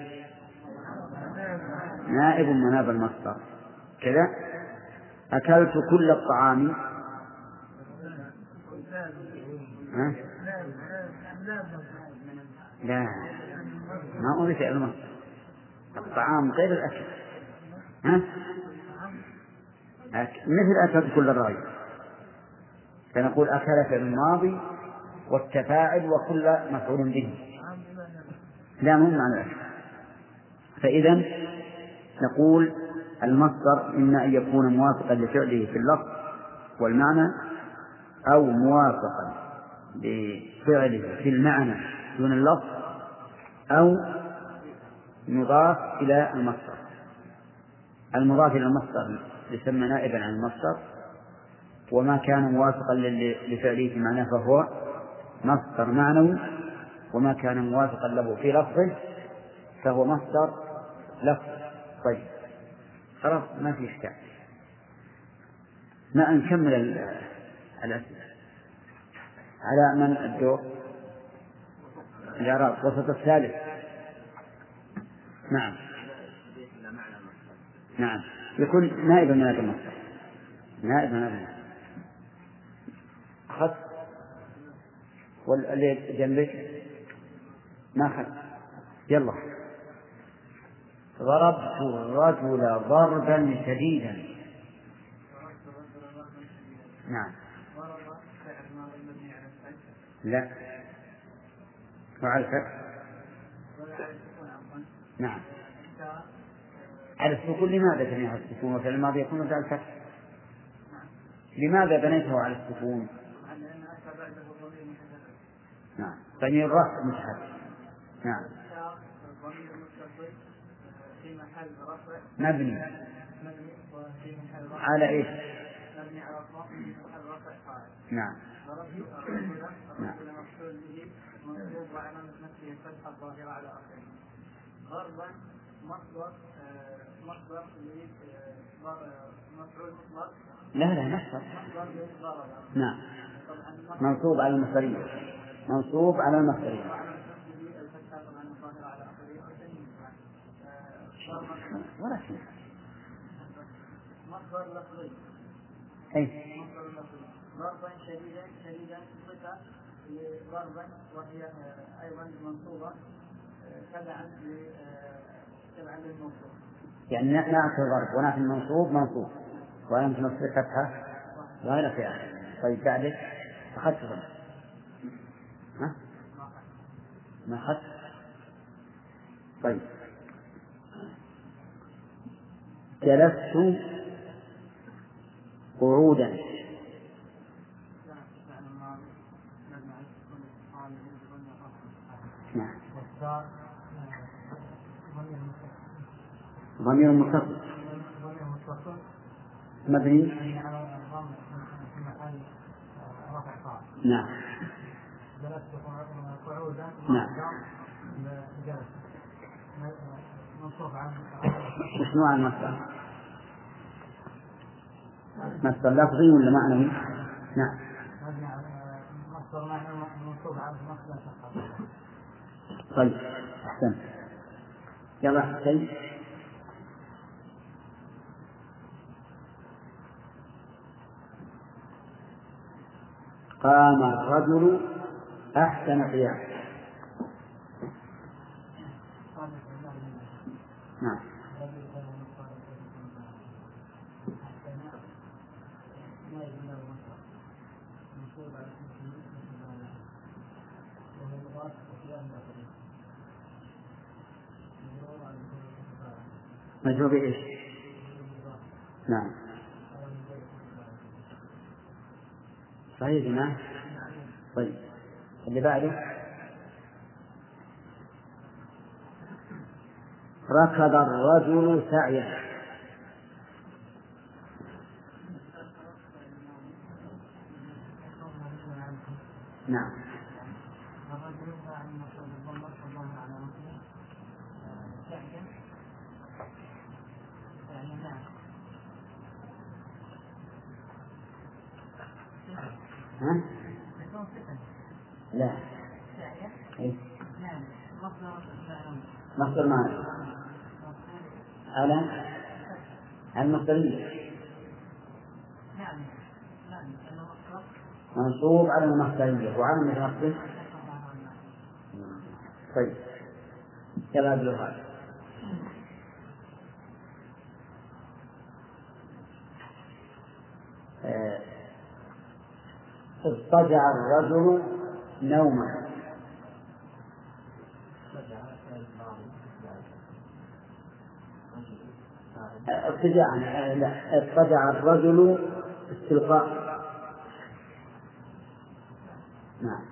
نائب مناب المصدر كذا. أكلت كل الطعام، ها؟ لا، ما أضيف إلى المصدر، الطعام غير الأكل، ها؟ أك... مثل أكلت كل الرغيف، فنقول أكل في الماضي والتفاعل وكل مفعول به، لا مهم معنى الأكل. فإذا نقول المصدر إما أن يكون موافقا لفعله في اللفظ والمعنى، أو موافقا لفعله في المعنى دون اللفظ، أو مضاف إلى المصدر. المضاف إلى المصدر يسمى نائبا عن المصدر، وما كان موافقا لفعله في معناه فهو مصدر معنوي، وما كان موافقا له في لفظه فهو مصدر لفظ. طيب، خلاص ما في إشكال، ما نكمل الأسئلة على من الدور الإعراب. وسط الثالث، نعم نعم يكون نائبا من هذا المصدر، نائبا من هذا المصدر. أخذ واللي جنبك ما أخذ، يلا. ضربت الرجل ضربا شديدا، نعم لا، وعلى الفتح. نعم، على السكون. لماذا بنيته على السكون وفعل الماضي يكون على الفتح؟ لماذا بنيته على السكون؟ نعم، ضمير الرفع متحرك. نعم، مبني على ايش؟ نعم. نعم.
غربا مصدر مصدر مفعول مطلق.
لا لا مصدر. نعم، منصوب على المصدرية. منصوب على المصدرية. ولا شيء.
مصدر لفظي.
أي.
مصدر لفظي. ضربا شديدا شديدا صفة لضربا وهي أيضا منصوبة تبعا تبعا للموصوف.
يعني نعت الضرب ونعت المنصوب منصوب وأنت نصب فتحة غير في آخر. طيب بعدك أخذت ضرب. ها؟ ما أخذت. طيب جلست قعودا. نعم. ضمير متصل مبني. نعم. نعم. وش نوع المصدر؟ مصدر لفظي ولا معنوي؟ نعم.
مصدر معنوي منصوب على مصدر.
طيب أحسن. يلا حسين. قام الرجل أحسن قيام. نعم. مجهول بإيش؟ نعم. صحيح جماعة. طيب اللي بعده ركض الرجل سعيا. نعم. ها؟ لا. إيه؟ مصدر معنى على المصدرية. منصوب على المصدرية وعلى المصدر. طيب يلا بالغة. اضطجع الرجل نوما. اضطجع لا اضطجع الرجل استلقاء. نعم.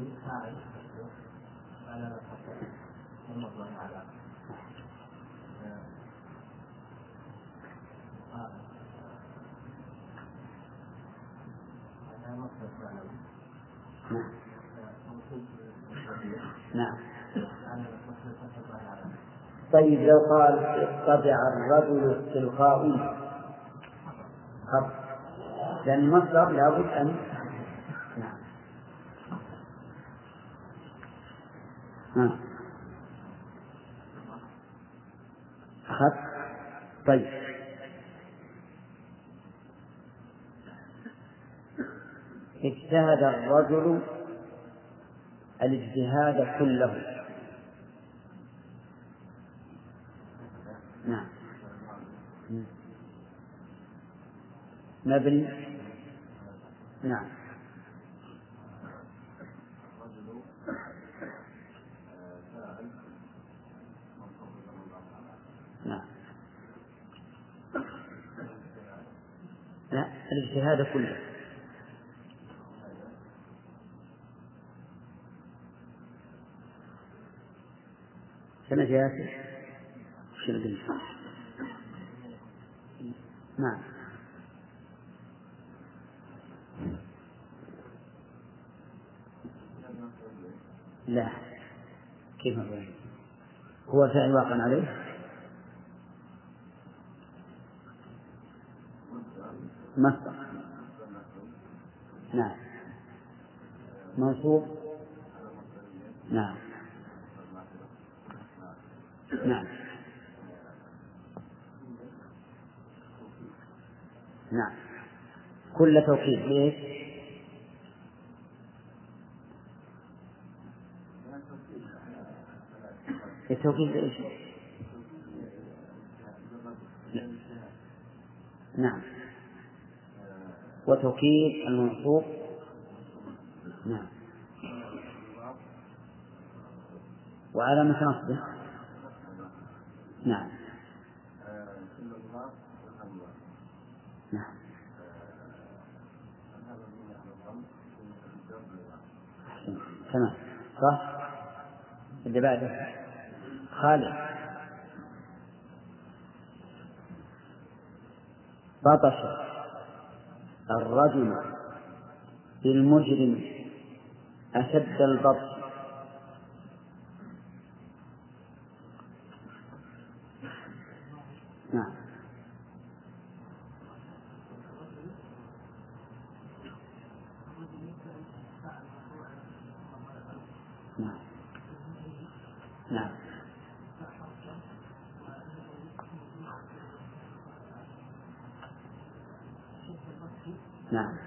نعم. طيب لو قال اضطجع الرجل استلقاء خط، لأن المصدر لابد أن. نعم. ها. خط. طيب اجتهد الرجل الاجتهاد كله. نعم. مبني. نعم. لا، الاجتهاد كله. سنة جاسر وش نقول؟ نعم. لا، كيف نقول؟ هو فعل واقع عليه مصدر. نعم. منصوب. نعم. نعم. نعم. كل توكيد ليش؟ التوكيد ليش؟ نعم. وتوكيد المنصوب. نعم. وعلامة نصبه. نعم. نعم. تمام. صح. اللي بعده خالد. بطش الرجل بالمجرم أشد البطش. نعم. نعم. نعم. نعم.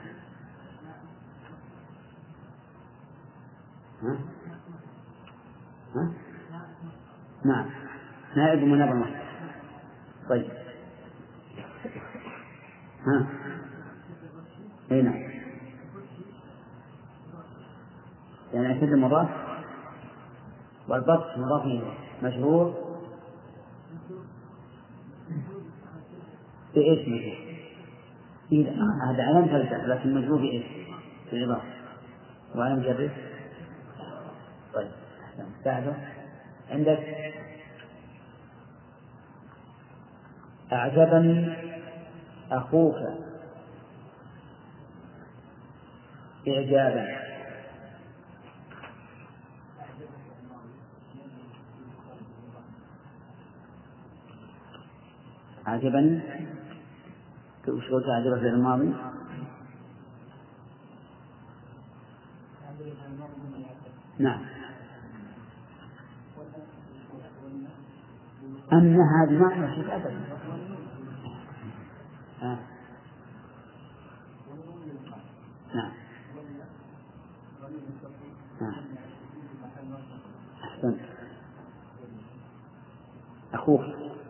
ها؟ ها؟ نعم. نائب مناب المصدر. طيب. ها؟ اي نعم. يعني أشد مضاف والبطش مضاف إليه مجرور بإيش مجرور؟ هذا علم فلسفة لكن مجرور بإيش؟ بالإضافة. وعلم جره. طيب. بعده عندك أعجبني أخوك إعجابا. أعجبني وش قلت؟ أعجب في الماضي. نعم. أن هذه معنى شيء أبدا. آه. نعم. نعم. أحسنت. أخوك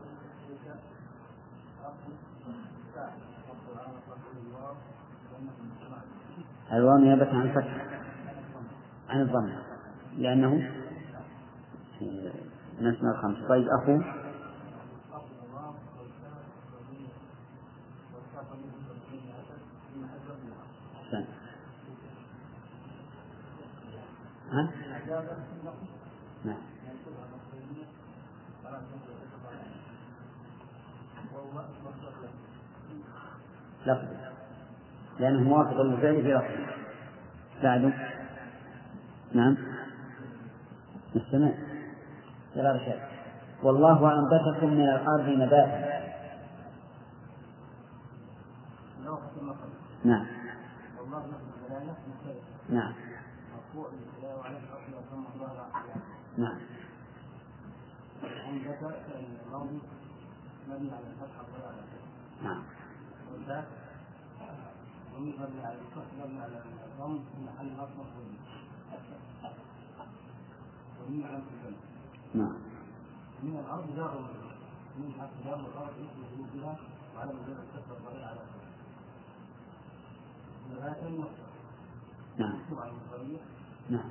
الواو نيابة عن الفتح عن الضم لأنه من اسماء الخمسة. طيب أخو أحسنت. ها؟ نعم. لفظ لأنه موافق المفعول في لفظه. بعده نعم نستمع إلى رشاد. والله أنبتكم من الأرض نباتا. نعم. نعم. نعم. نعم.
ومبني على الكسر مبني على الضم في محل نصب ومن على الجنة.
نعم.
من الأرض جار من حرف جار الأرض اسم وجودها وعلى مجرد الكسر الضرير على نباتا.
نعم. نعم.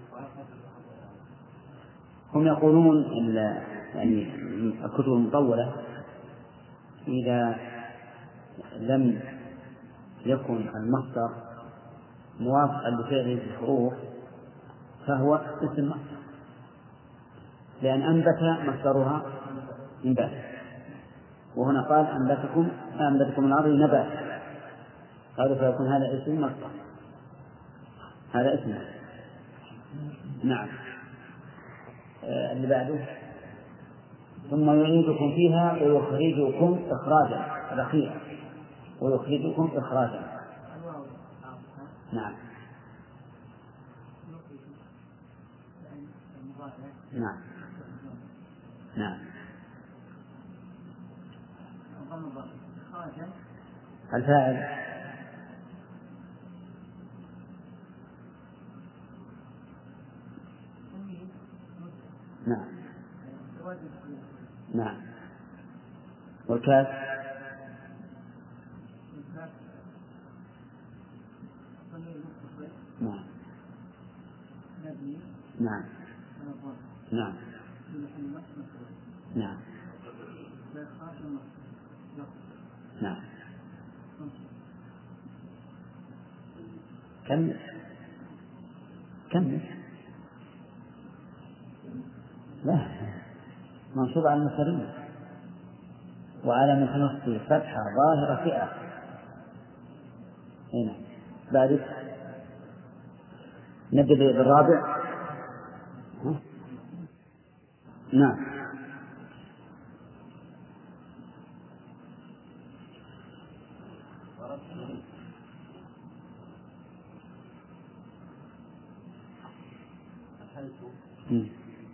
هم يقولون يعني الكتب المطولة إذا لم يكون المصدر موافقا لفعله في الحروف فهو اسم مصدر، لأن أنبت مصدرها إنبات، وهنا قال أنبتكم أنبتكم من الأرض نبات، قالوا فيكون هذا اسم مصدر، هذا اسم. نعم. آه اللي بعده ثم يعيدكم فيها ويخرجكم إخراجا، الأخير ويخرجكم إخراجا. نعم نعم نعم. الفاعل نعم نعم. والكاف نعم نعم نعم نعم نعم. كم كم لا منصوب على المصدرية وعلامة نصبه فتحة ظاهرة فئة. هنا بعد نبدأ بالرابع. نعم. م.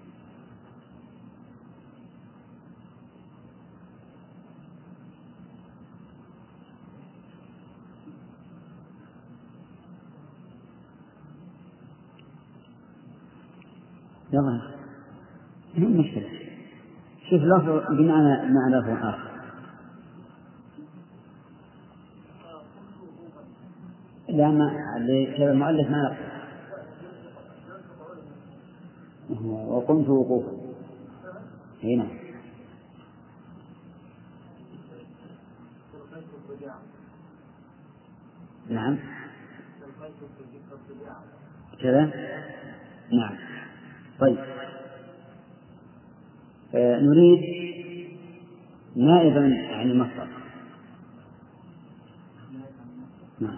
يلا مو مشكلة، شوف لفظ بمعنى معنى لفظ آخر. لأن لكذا المؤلف ما يقول وقمت وقوفا هنا. نعم كذا. نعم. طيب آه نريد نائبا عن المصدر. نعم.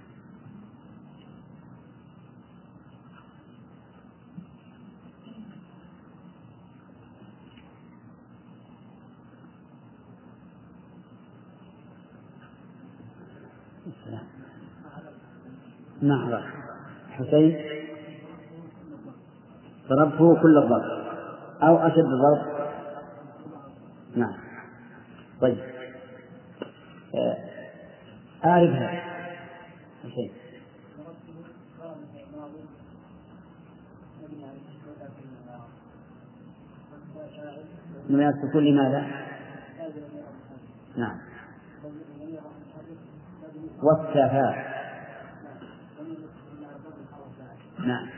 نعم. حسين ضربه كل الضرب أو أشد ضرب. نعم. طيب أعرفها حسين. من السكون لماذا؟ نعم. والسفاء. نعم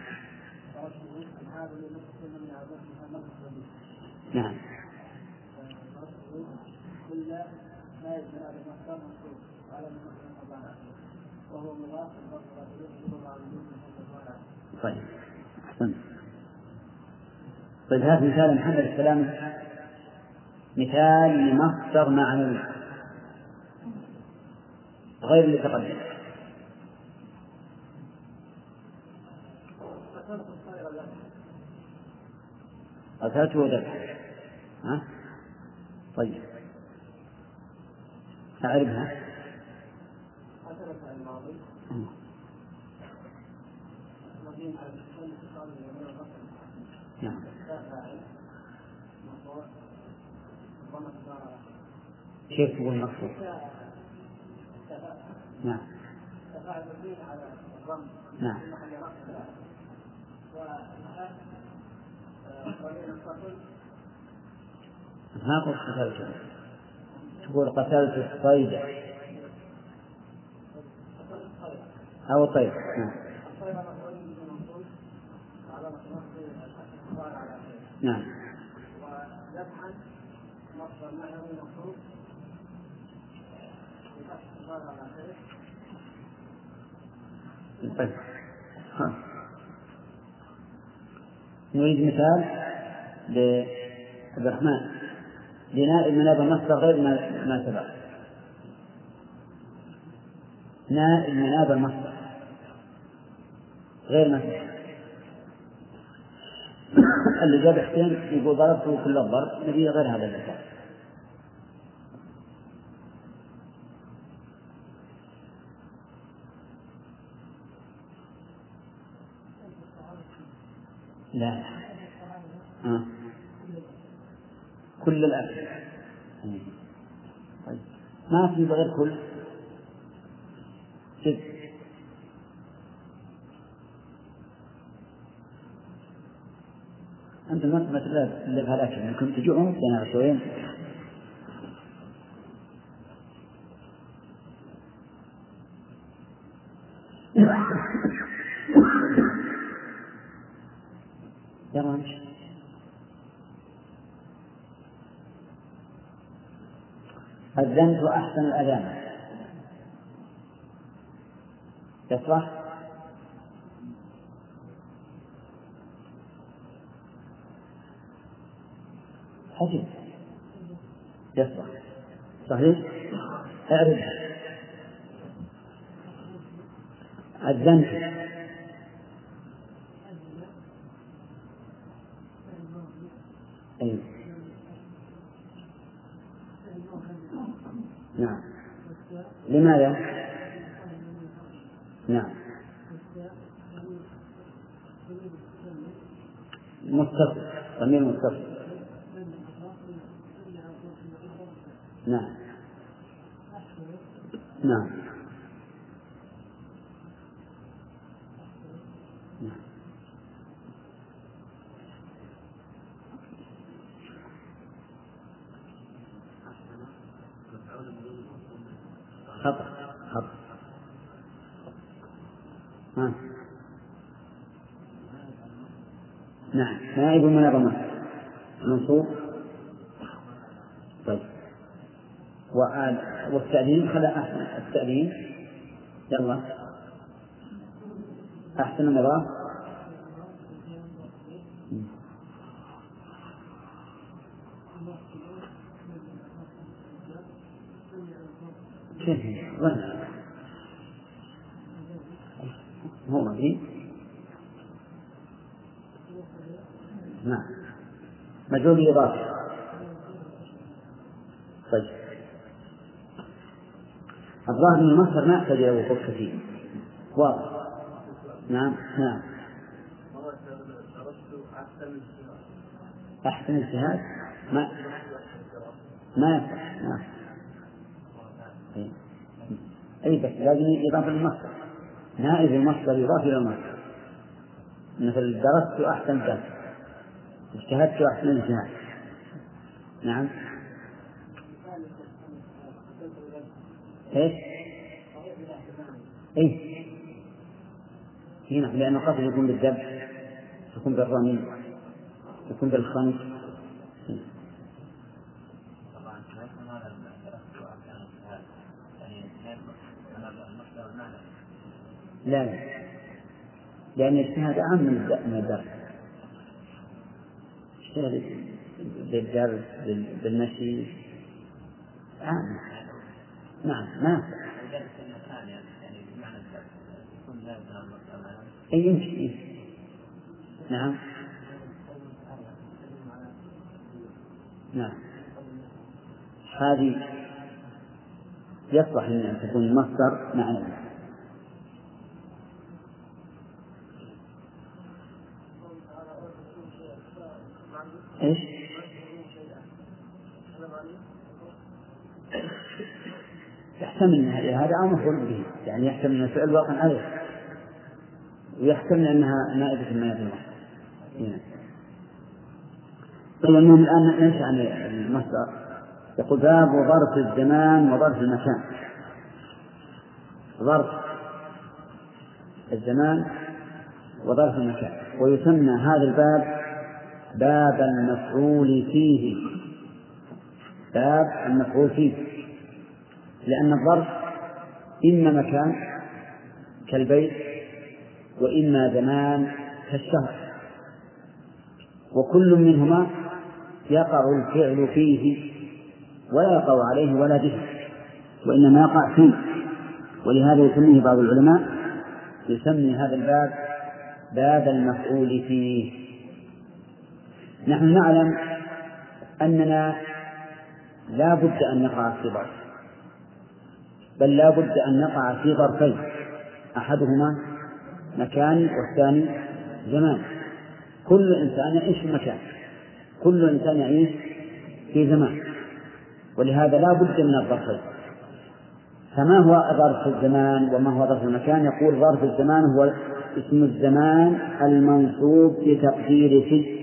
نعم. طيب أحسن. طيب هذا مثال محمد السلام، مثال لمصدر معنوي غير اللي تقدم. قتلته وذبحه. ها؟ طيب أعرفها. نعم. كيف تقول مقصود؟ نعم نعم. ما قلت قتلت، تقول قتلت الصيد أو الطير. نعم نعم. طيب نريد مثال لعبد الرحمن لنائب من هذا المصدر غير ما سبق. نائب من هذا المصدر غير ما سبق. اللي جاب حسين يقول ضربته كل الضرب، نبي غير هذا المثال. لا آه. كل الأكل طيب. ما في بغير كل جد. أنت ما تمت اللي بها الأكل ممكن تجوعون سنة شوين. يا رامش أذنت أحسن الأذان يصلح؟ حسن يصلح صحيح؟ اعرف أذنت أيوه نعم. لماذا؟ نعم متصل ضمير متصل. نعم نعم نعم خطأ خطأ. ها نعم نائب من الضمير منصوب. طيب والتأذين خلى أحسن التأذين يلا أحسن مضاف كيف ظن هو مدين نعم مجهول إضافة. طيب الظاهر من المصدر ما يحتاج إلى وقوف كثير واضح. نعم نعم أحسن اجتهاد ما ما يصح. نعم أي بس لازم إضافة للمصدر. نائب المصدر يضاف إلى المصدر مثل درست أحسن درس اجتهدت أحسن اجتهاد. نعم إيش إيه هنا لأنه قصد يكون بالذبح يكون بالرمي يكون بالخنق. لا لا لأن الاجتهاد أهم من الدرس. اجتهاد بالدرس بالمشي أهم. نعم نعم أي يمشي. نعم نعم هذه يصلح أن تكون المصدر مع إيش يحتمل هذا أو مفعول به يعني يحتمل أن الفعل واقع عليه ويحتمل أنها نائبة ما يدل. طيب المهم الآن ننشأ عن المصدر. يقول باب ظرف الزمان وظرف المكان. ظرف الزمان وظرف المكان ويسمى هذا الباب باب المفعول فيه. باب المفعول فيه لأن الظرف إما مكان كالبيت وإما زمان كالشهر، وكل منهما يقع الفعل فيه ولا يقع عليه ولا به، وإنما يقع فيه. ولهذا يسميه بعض العلماء يسمي هذا الباب باب المفعول فيه. نحن نعلم أننا لا بد أن نقع في ظرف، بل لا بد أن نقع في ظرفين، أحدهما مكان والثاني زمان. كل إنسان يعيش في مكان، كل إنسان يعيش في زمان، ولهذا لا بد من الظرفين. فما هو ظرف الزمان وما هو ظرف المكان؟ يقول ظرف الزمان هو اسم الزمان المنصوب بتقدير في.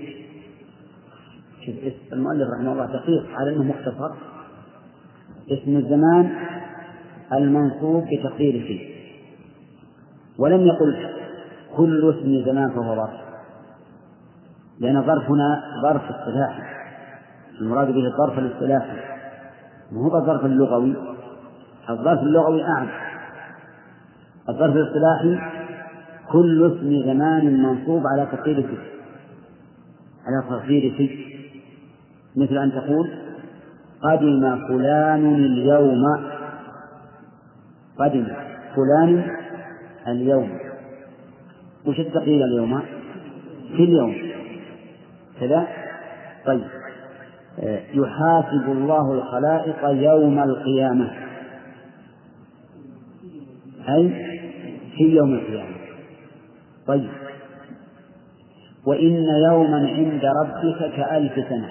المؤلف رحمه الله دقيق على أنه مختصر. اسم الزمان المنصوب بتقدير في، ولم يقل كل اسم زمان فهو ظرف، لأن الظرف هنا ظرف اصطلاحي، المراد به الظرف الاصطلاحي وهو الظرف اللغوي. الظرف اللغوي أعم. الظرف الاصطلاحي كل اسم زمان منصوب على تقدير في، على تقدير في، مثل أن تقول قدم فلان اليوم، قدم فلان اليوم، وش التقدير اليوم؟ في اليوم كذا. طيب، يحاسب الله الخلائق يوم القيامة، أي في يوم القيامة. طيب، وإن يوما عند ربك كألف سنة،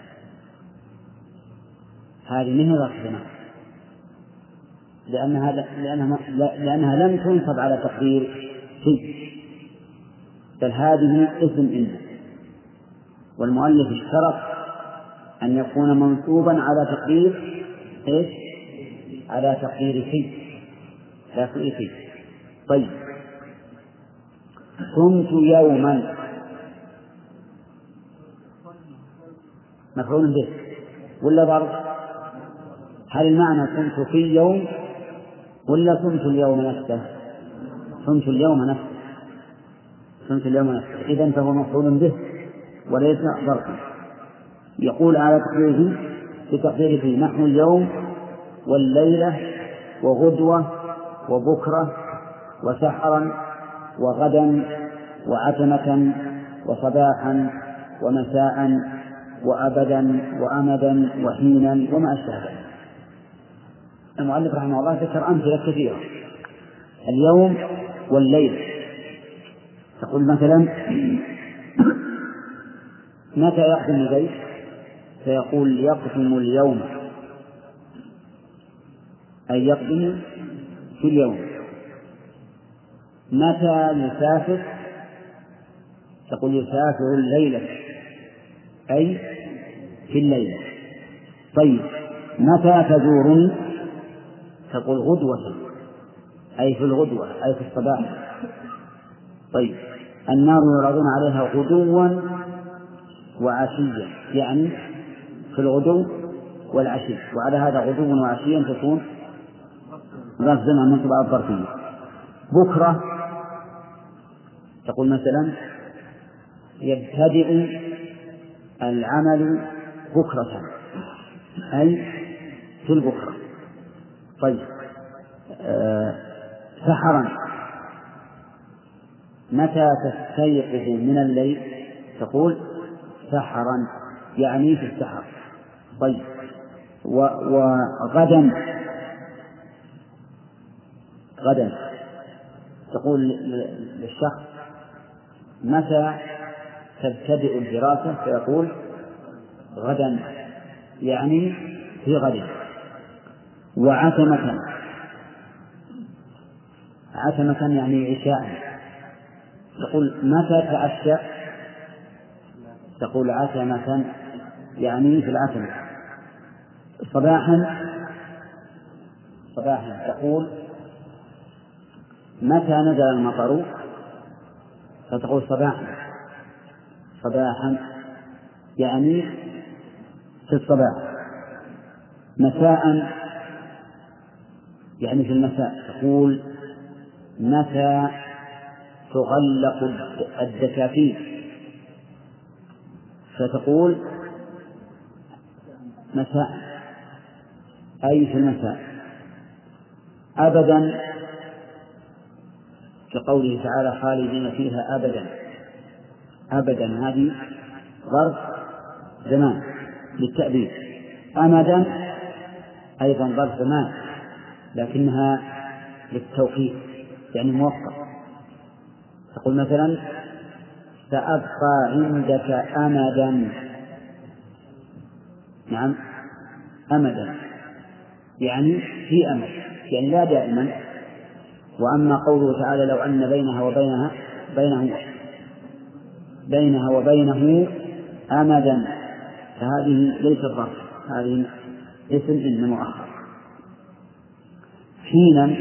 هذه من ظرف زمان، لأنها, لأنها, لأنها لم تنصب على تقدير في، بل هذه اسم إن، والمؤلف اشترط أن يكون منصوبا على تقدير إيش؟ على تقدير في، لا في. طيب، كنت يوما مفعول به ولا ظرف؟ هل المعنى كنت في يوم ولا كنت اليوم نفسه؟ كنت اليوم نفسه، كنت اليوم نفسه، إذن فهو مفعول به وليس ظرفا. يقول على تقديره بتقدير فيه نحو اليوم والليلة وغدوة وبكرة وسحرا وغدا وعتمة وصباحا ومساء وأبدا وأمدا وحينا وما أشبه ذلك. المؤلف رحمه الله ذكر أمثلة كثيرة: اليوم والليل. تقول مثلا متى يقدم البيت؟ فيقول يقدم اليوم، أي يقدم في اليوم. متى يسافر؟ تقول يسافر الليلة، أي في الليلة. طيب، متى تزورني؟ تقول غدوة، أي في الغدوة، أي في الصباح. طيب، النار يعرضون عليها غدوا وعشيا، يعني في الغدو والعشي، وعلى هذا غدوا وعشيا تكون ظرف زمان منصوب على الظرفية. بكرة تقول مثلا يبتدئ العمل بكرة، أي في البكرة. طيب، أه سحرا، متى تستيقظ من الليل؟ تقول سحرا، يعني في السحر. طيب، وغدا، غدا تقول للشخص متى تبتدئ الدراسة؟ فيقول غدا، يعني في غد. وعتمة، عتمة يعني عشاء، تقول متى تعشى؟ تقول عتمة، يعني في العتمة. صباحا، صباحا تقول متى نزل المطر؟ فتقول صباحا، صباحا يعني في الصباح. مساء يعني في المساء، تقول متى تغلق الدكاكين، فتقول مساء أي في المساء أبدا، كقوله تعالى خالدين فيها أبدا. أبدا هذه ظرف زمان للتأبيد، أمدا أيضا ظرف زمان لكنها للتوقيت يعني موقت. تقول مثلا سأبقى عندك أمدا، نعم أمدا يعني في أمد يعني لا دائما. وأما قوله تعالى لو أن بينها وبينها بينه بينها وبينه أمدا، فهذه ليست ظرف، هذه اسم إن مؤخر. حينا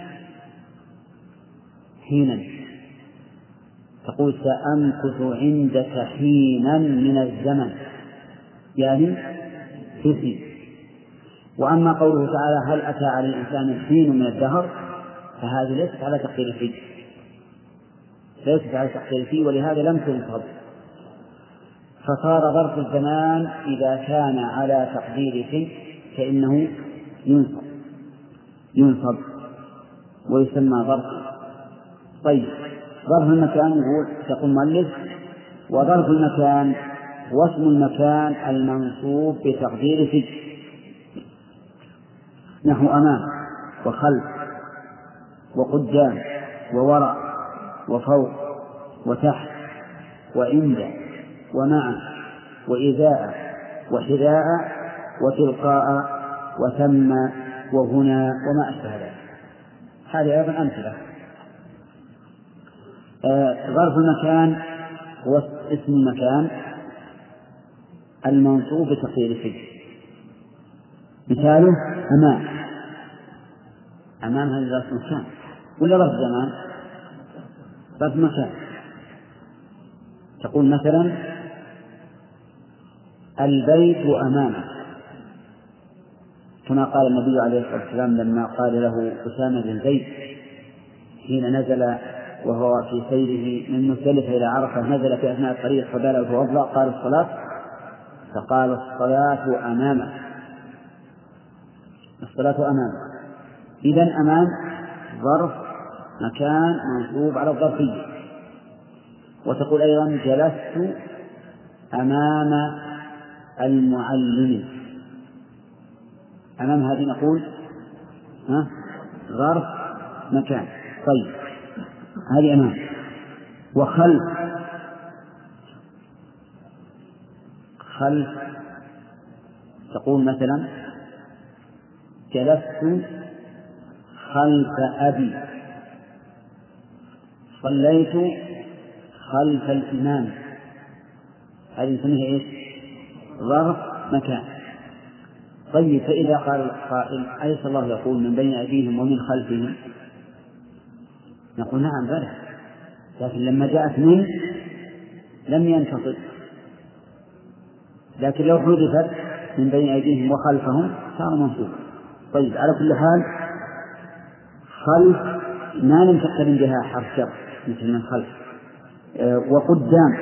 حينا تقول سأمكث عندك حينا من الزمن يعني حسي. وأما قوله تعالى هل أتى على الإنسان حين من الدهر، فهذه ليست على تقدير فيه، ليست على تقدير فيه، ولهذا لم تنصب. فصار ظرف الزمان إذا كان على تقدير فيه فإنه ينصب ينصب ويسمى ظرف. طيب ظرف المكان يقول تقول مؤلف وظرف المكان واسم المكان المنصوب بتقدير فيه، نحو أمام وخلف وقدام ووراء وفوق وتحت وعند ومع وإذاء وحذاء وتلقاء وثم وهنا وما أشبه ذلك. هذه أيضا أمثلة. آه ظرف المكان هو اسم المكان المنصوب بتقدير فيه. مثاله أمام، أمام هذا ظرف مكان ولا ظرف زمان؟ ظرف مكان. تقول مثلا البيت أمامه، كما قال النبي عليه الصلاة والسلام لما قال له أسامة بن زيد حين نزل وهو في سيره من مزدلفة إلى عرفة، نزل في أثناء الطريق فبال وتوضأ، قال الصلاة، فقال الصلاة أمامه، الصلاة أمامه. إذن أمام ظرف مكان منصوب على الظرفية. وتقول أيضا جلست أمام المعلم، أمام هذه نقول ها ظرف مكان. طيب هذه أمام. وخلف، خلف تقول مثلا جلست خلف أبي، صليت خلف الإمام، هذه نسميها إيش؟ ظرف مكان. طيب فإذا قال القائل أليس الله يقول من بين أيديهم ومن خلفهم؟ نقول نعم بلى، لكن لما جاءت من لم ينتصب، لكن لو حذفت من بين أيديهم وخلفهم صار منصوبا. طيب على كل حال خلف ما لم تقترن بها حرف شر مثل من خلف. أه وقدام،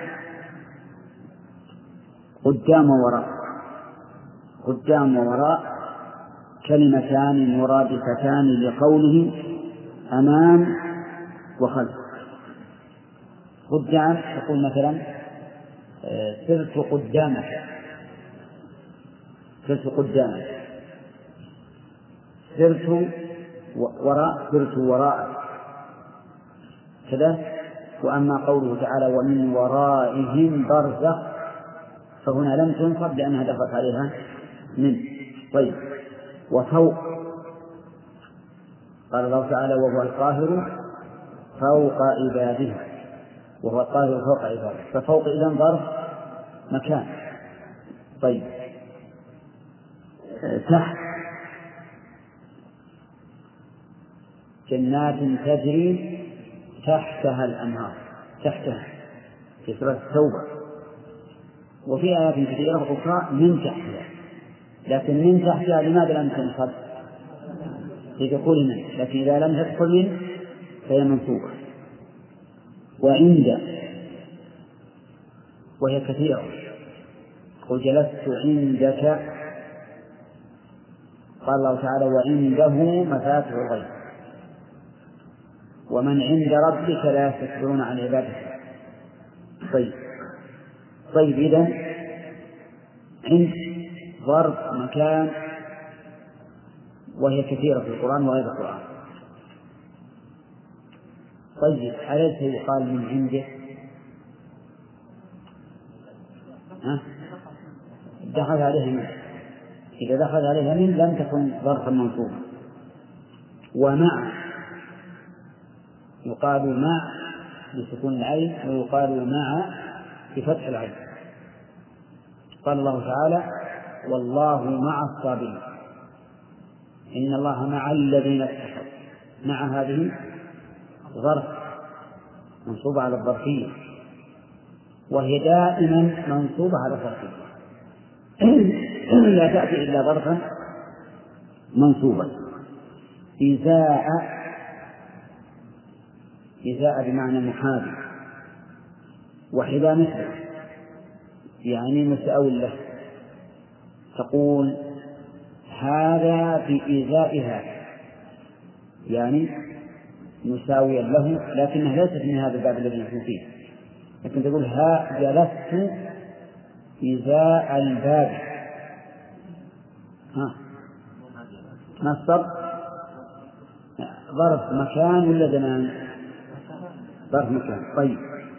قدام ووراء، قدام ووراء كلمتان مرادفتان لقوله أمام وخلف. قدام تقول مثلا سرت قدامك، سرت قدامك، سرت وراء، سرت وراءك كذا. وأما قوله تعالى ومن ورائهم برزخ فهنا لم تنصب لأنها دخلت عليها من. طيب وفوق، قال الله تعالى وهو القاهر فوق عباده، وهو القاهر فوق عباده، ففوق إذن ظرف مكان. طيب تحت، جنات تجري تحتها الأنهار، تحتها في سورة التوبة. وفي آيات كثيرة أخرى من تحتها، لكن من تحتها لماذا لم تنصب؟ لدخول من، لكن إذا لم تدخل من فهي منصوبة. وعند وهي كثيرة، قل جلست عندك، قال الله تعالى وعنده مفاتح الغيب ومن عند ربك لا يستكبرون عن عبادته. طيب طيب إذن عند ظرف مكان وهي كثيرة في القرآن وغير القرآن. طيب أليس يقال من عنده؟ ها؟ دخل عليها من، إذا دخل عليها من لم تكن ظرفا منصوبا. ومع يقال مع بسكون العين ويقال مع بفتح العين. قال الله تعالى والله مع الصابرين إن الله مع الذين اتقوا. مع هذه ظرف منصوبة على الظرفية وهي دائما منصوبة على الظرفية لا تأتي إلا ظرفا منصوبا. إزاء إزاء بمعنى محابي، وحذا مثله يعني مساوي له، تقول هذا بإزاء هذا يعني مساويا له، لكنه ليست من هذا الباب الذي نحن فيه، لكن تقول ها جلست إزاء الباب. ها نصب ظرف مكان ولا زمان؟ ظرف مكان. طيب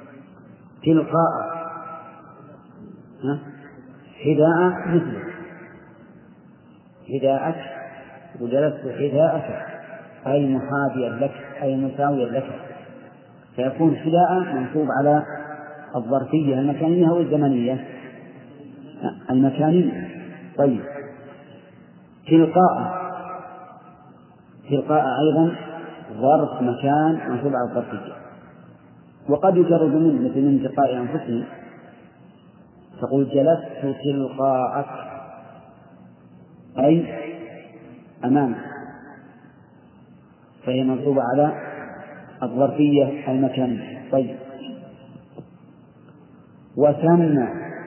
تلقاء ها حذاء مثله حذاءك وجلست حذاءك أي محاذيا لك أي مساويا لك، فيكون حذاء منصوب على الظرفية المكانية أو الزمنية المكانية. طيب تلقاء تلقاء أيضا ظرف مكان منصوب على الظرفية، وقد يجرد من مثل من تلقاء أنفسهم، تقول جلست تلقاءك أي أمامك، فهي منصوبة على الظرفية المكانية. طيب وثم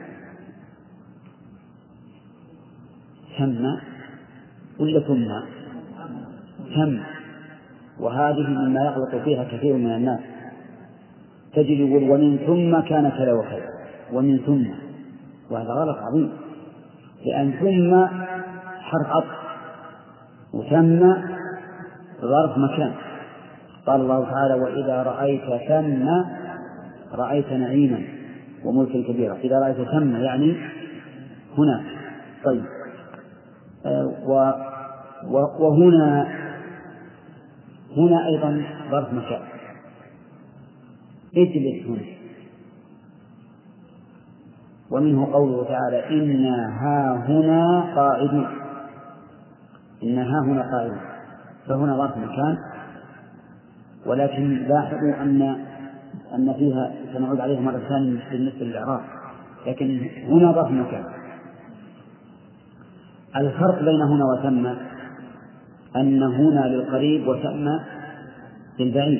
ثم ولا ثم ثم وهذه مما يغلط فيها كثير من الناس، تجد يقول ومن ثم كان كذا وكذا ومن ثم، وهذا غلط عظيم، لأن ثم حرف عطف وثم ظرف مكان. قال الله تعالى وإذا رأيت ثم رأيت نعيما وملكا كبيرا، إذا رأيت ثم يعني هنا. طيب آه و وهنا هنا أيضا ظرف مكان، اجلس هنا، ومنه قوله تعالى إنا ها هنا قاعدون، إنا ها هنا قاعدون، فهنا ظرف مكان، ولكن لاحظوا أن أن فيها سنعود عليها مرة ثانية بالنسبة للإعراب، لكن هنا ظرف مكان. الفرق بين هنا وثم أن هنا للقريب وثم للبعيد،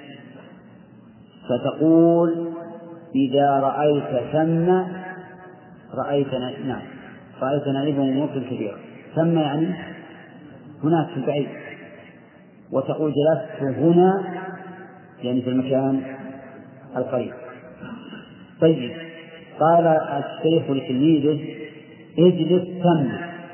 فتقول إذا رأيت ثم رأيت نعم رأيت نعيما وملكا كبيرا، ثم يعني هناك في البعيد، وتقول جلست هنا يعني في المكان القريب. طيب قال الشيخ لتلميذه اجلس ثم،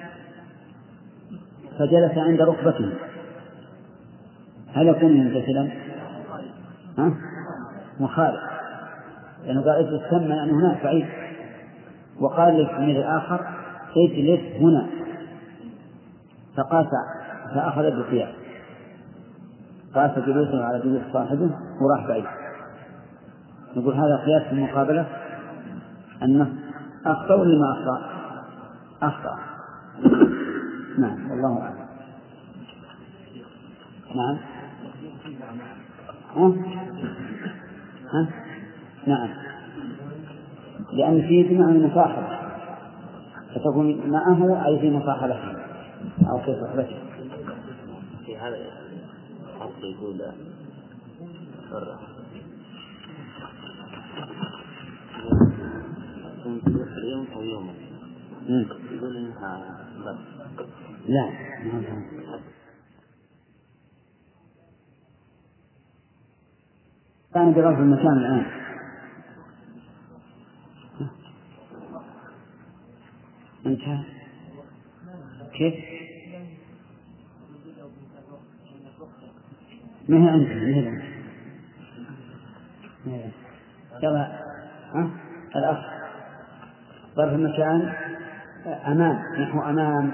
فجلس عند ركبته، هل يكون ممتثلا؟ ها؟ مخالف، لأنه قال اجلس ثم يعني هناك بعيد، وقال للتلميذ الآخر اجلس هنا، فقاس فأخذ بالقياس، قاس جلوسه على جلوس صاحبه وراح بعيد. نقول هذا قياس في المقابلة أنه أخطأ ولا ما أخطأ؟ أخطأ. نعم والله أعلم. نعم ها؟ ها؟ نعم، لأن فيه بمعنى المصاحبة، فتكون معه أي في مصاحبته أو في صحبته.
في هذا الحق يقول فرح
اليوم أو يوم يقول إنها بس
لا كان بظرف المكان الآن انتهى كيف؟ ما هي أنت ما هي يلا ها الأخ ظرف المكان أمام نحو أمام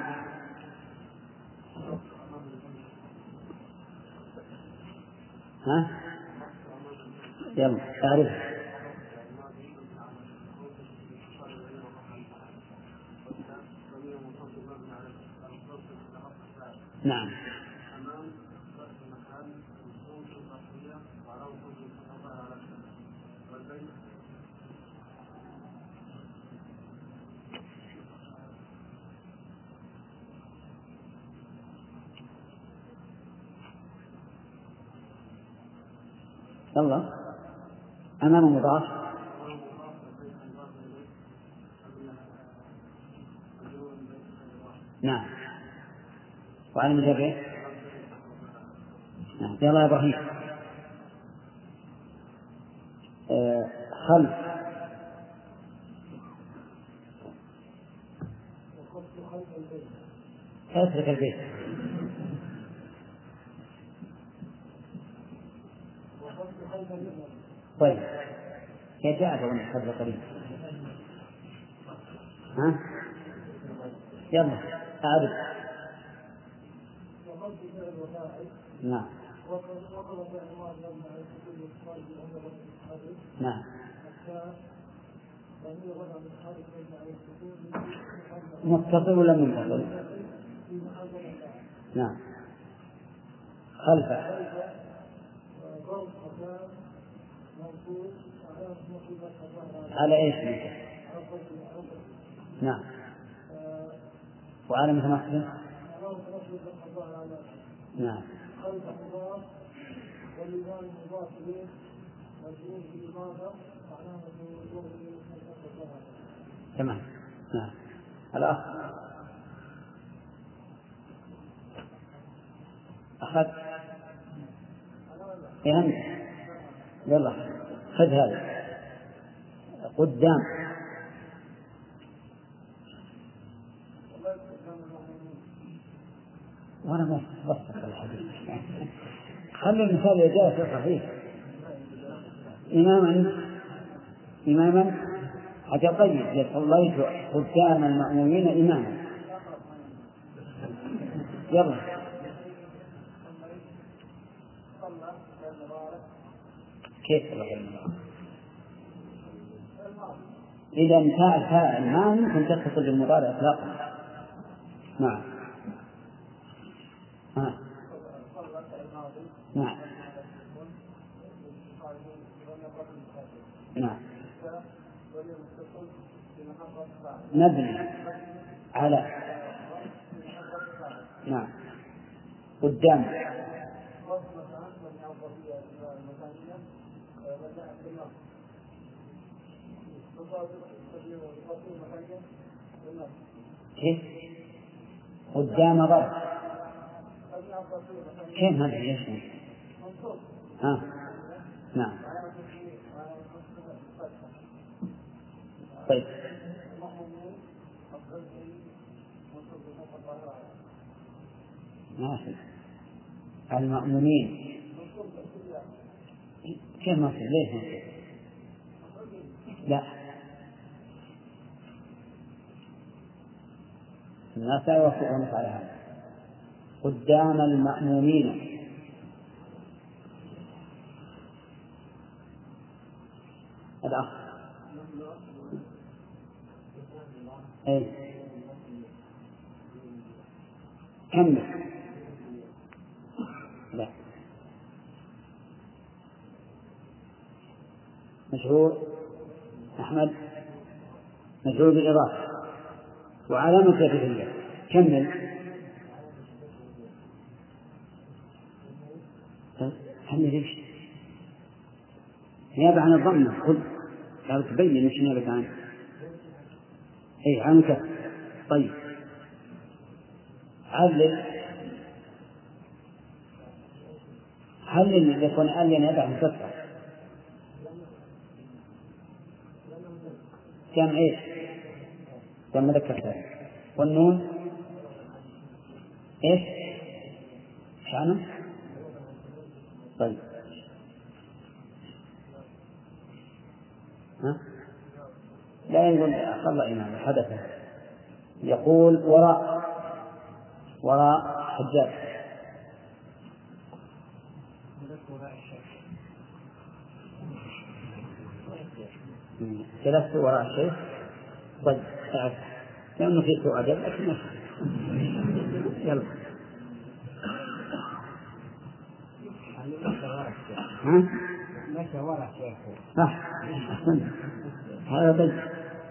ها يلا تعرف نعم يلا أمام مضاف نعم وعلى مجرد نعم يلا يا إبراهيم آه خلف اترك البيت طيب كيف جاءت وانا قبل قليل ها يلا أعرف نعم نعم متصل ولا منفصل نعم خلفه على ايش مثل نعم وعلى مثل ما نعم تمام نعم الأخ أخذ فهمت يلا خذ هذا قدام وأنا ما بصدق الحديث خلي المثال يجاء صحيح إماما إماما حتى طيب صليت قدام المأمومين إماما يلا كيف إذا انتهى الفاعل ما ممكن تتصل بالمضارع إطلاقا نعم ها نعم نعم مبني على نعم قدام كيف قدام ضرب كيف هذا ليش ها نعم طيب ما في المأمونين كيف ما في ليش ما في لا الناس لا يوافقونك على هذا قدام المأمومين الأخ أي كمل لا مشهور أحمد مشهور بالإضافة وعلامة الجاهلية كمل كمل ليش نيابة عن الضمة قل لا تبين مش نيابة عنه إيه عنك. طيب علل علل يكون علل يدع مكسر كم إيش كم مذكر والنون إيش شعنه. طيب ها؟ لا يقول أقل إمام حدث. يقول وراء وراء حجاج جلست وراء الشيخ. طيب تعرف لأنه في سوء أدب لكن يلا ها؟
مشى وراء الشيخ.
صح هذا طيب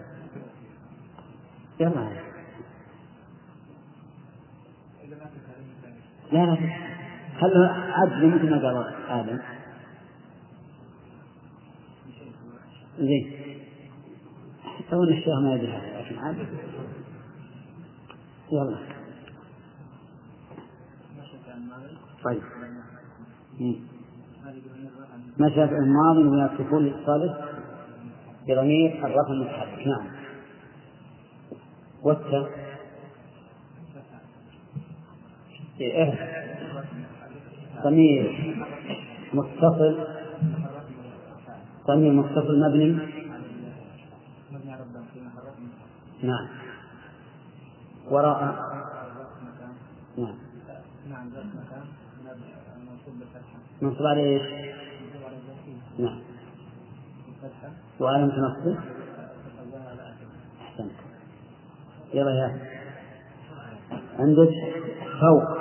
يلا لا لا هل عدل مثل ما قال آدم زين تو ان الشيخ ما يدري هذا لكن عادي. يلا طيب مشى الماضي من السكون الثالث بضمير الرفع المتحرك. نعم والتاء إيه ضمير متصل ضمير متصل مبني. نعم وراء. نعم منصوب على ايش؟ نعم وعلامة نصبه. أحسنت. يلا يا عندك فوق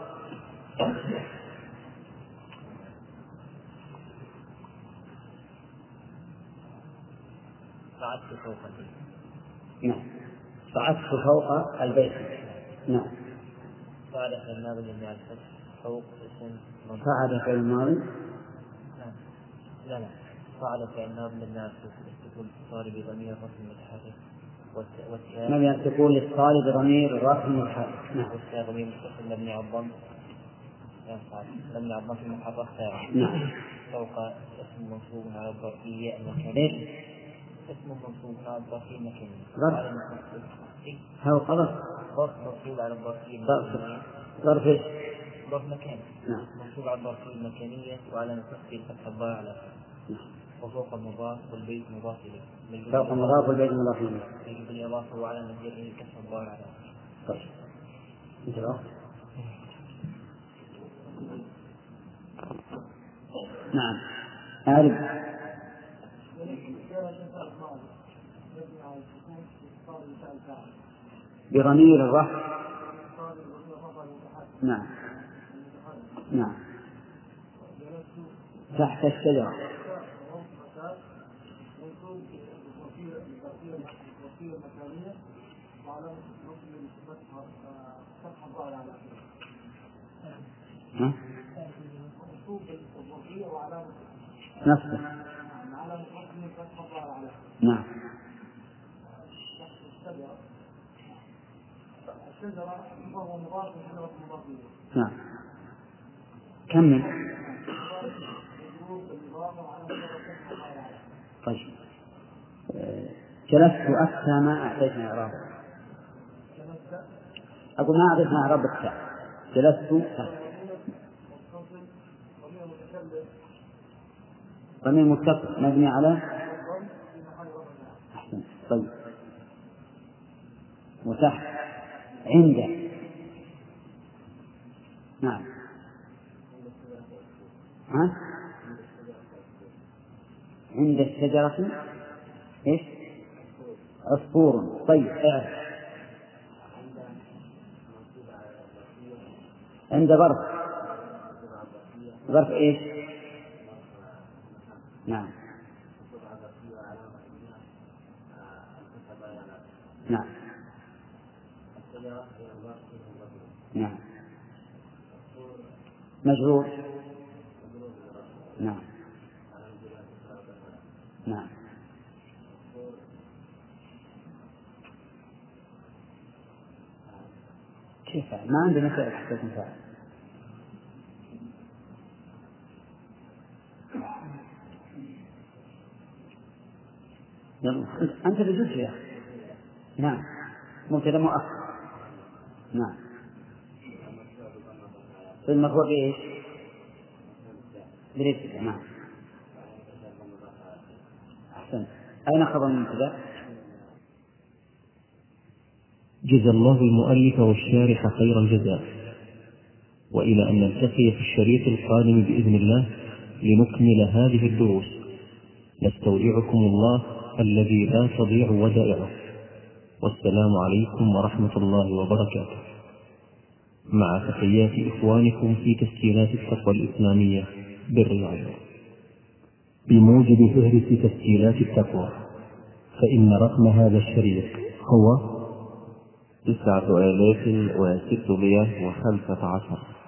صعدت فوق البيت.
نعم صعدت فوق البيت. نعم
صعد في الماضي من الفتح فوق اسم
صعد في الماضي.
نعم لا لا صعد في الماضي من الفتح تكون الطالب بضمير الرفع المتحرك والتاء
نعم تكون للطالب ضمير الرفع المتحرك. نعم
والتاء ضمير متصل مبني على الضم. مبني على الضم في المحرك ثاني.
نعم
فوق اسم منصوب على الظرفية المكانية. اسم منصوب على الظرفية المكانية.
ظرف فوق ظرف
ظرف منصوب على الظرفية المكانية.
ظرف ايش؟
ظرف مكان.
نعم
منصوب على الظرفية المكانية وعلى نصبه الفتح الضاء على وفوق المضاف والبيت مضاف إليه.
فوق المضاف والبيت مضاف إليه.
يجب الإضافة وعلى نزيله كسر الضاء على.
طيب انتبه. نعم أعرف بضمير الرفع. نعم نعم تحت الشجرة. ها؟ نفسه. نعم نعم كمل. طيب جلست أفتى ما أعطيتني إعراب. أقول ما أعطيتني إعراب التاء. جلست أفتى ضمير متصل مبني على. أحسن. طيب وتحت عنده. نعم ها؟ عند الشجرة إيش؟ عصفور. طيب اعرف عند ظرف. ظرف إيش؟ نعم نعم نعم مجرور. نعم نعم فاعل، ما عندنا فعل حتى يكون فاعل. أنت اللي جزء يا أخي. نعم مبتدأ مؤخر. نعم المرفوع بإيش؟ بالابتداء. نعم أحسن. أين خبر المبتدأ؟
جزا الله المؤلف والشارح خير الجزاء، وإلى أن نلتقي في الشريط القادم بإذن الله لنكمل هذه الدروس، نستودعكم الله الذي لا تضيع ودائعه، والسلام عليكم ورحمة الله وبركاته، مع تحيات إخوانكم في تسجيلات التقوى الإسلامية بالرياض. بموجب فهرس تسجيلات التقوى، فإن رقم هذا الشريط هو
تسعة آلاف وستمائة وخمسة عشر.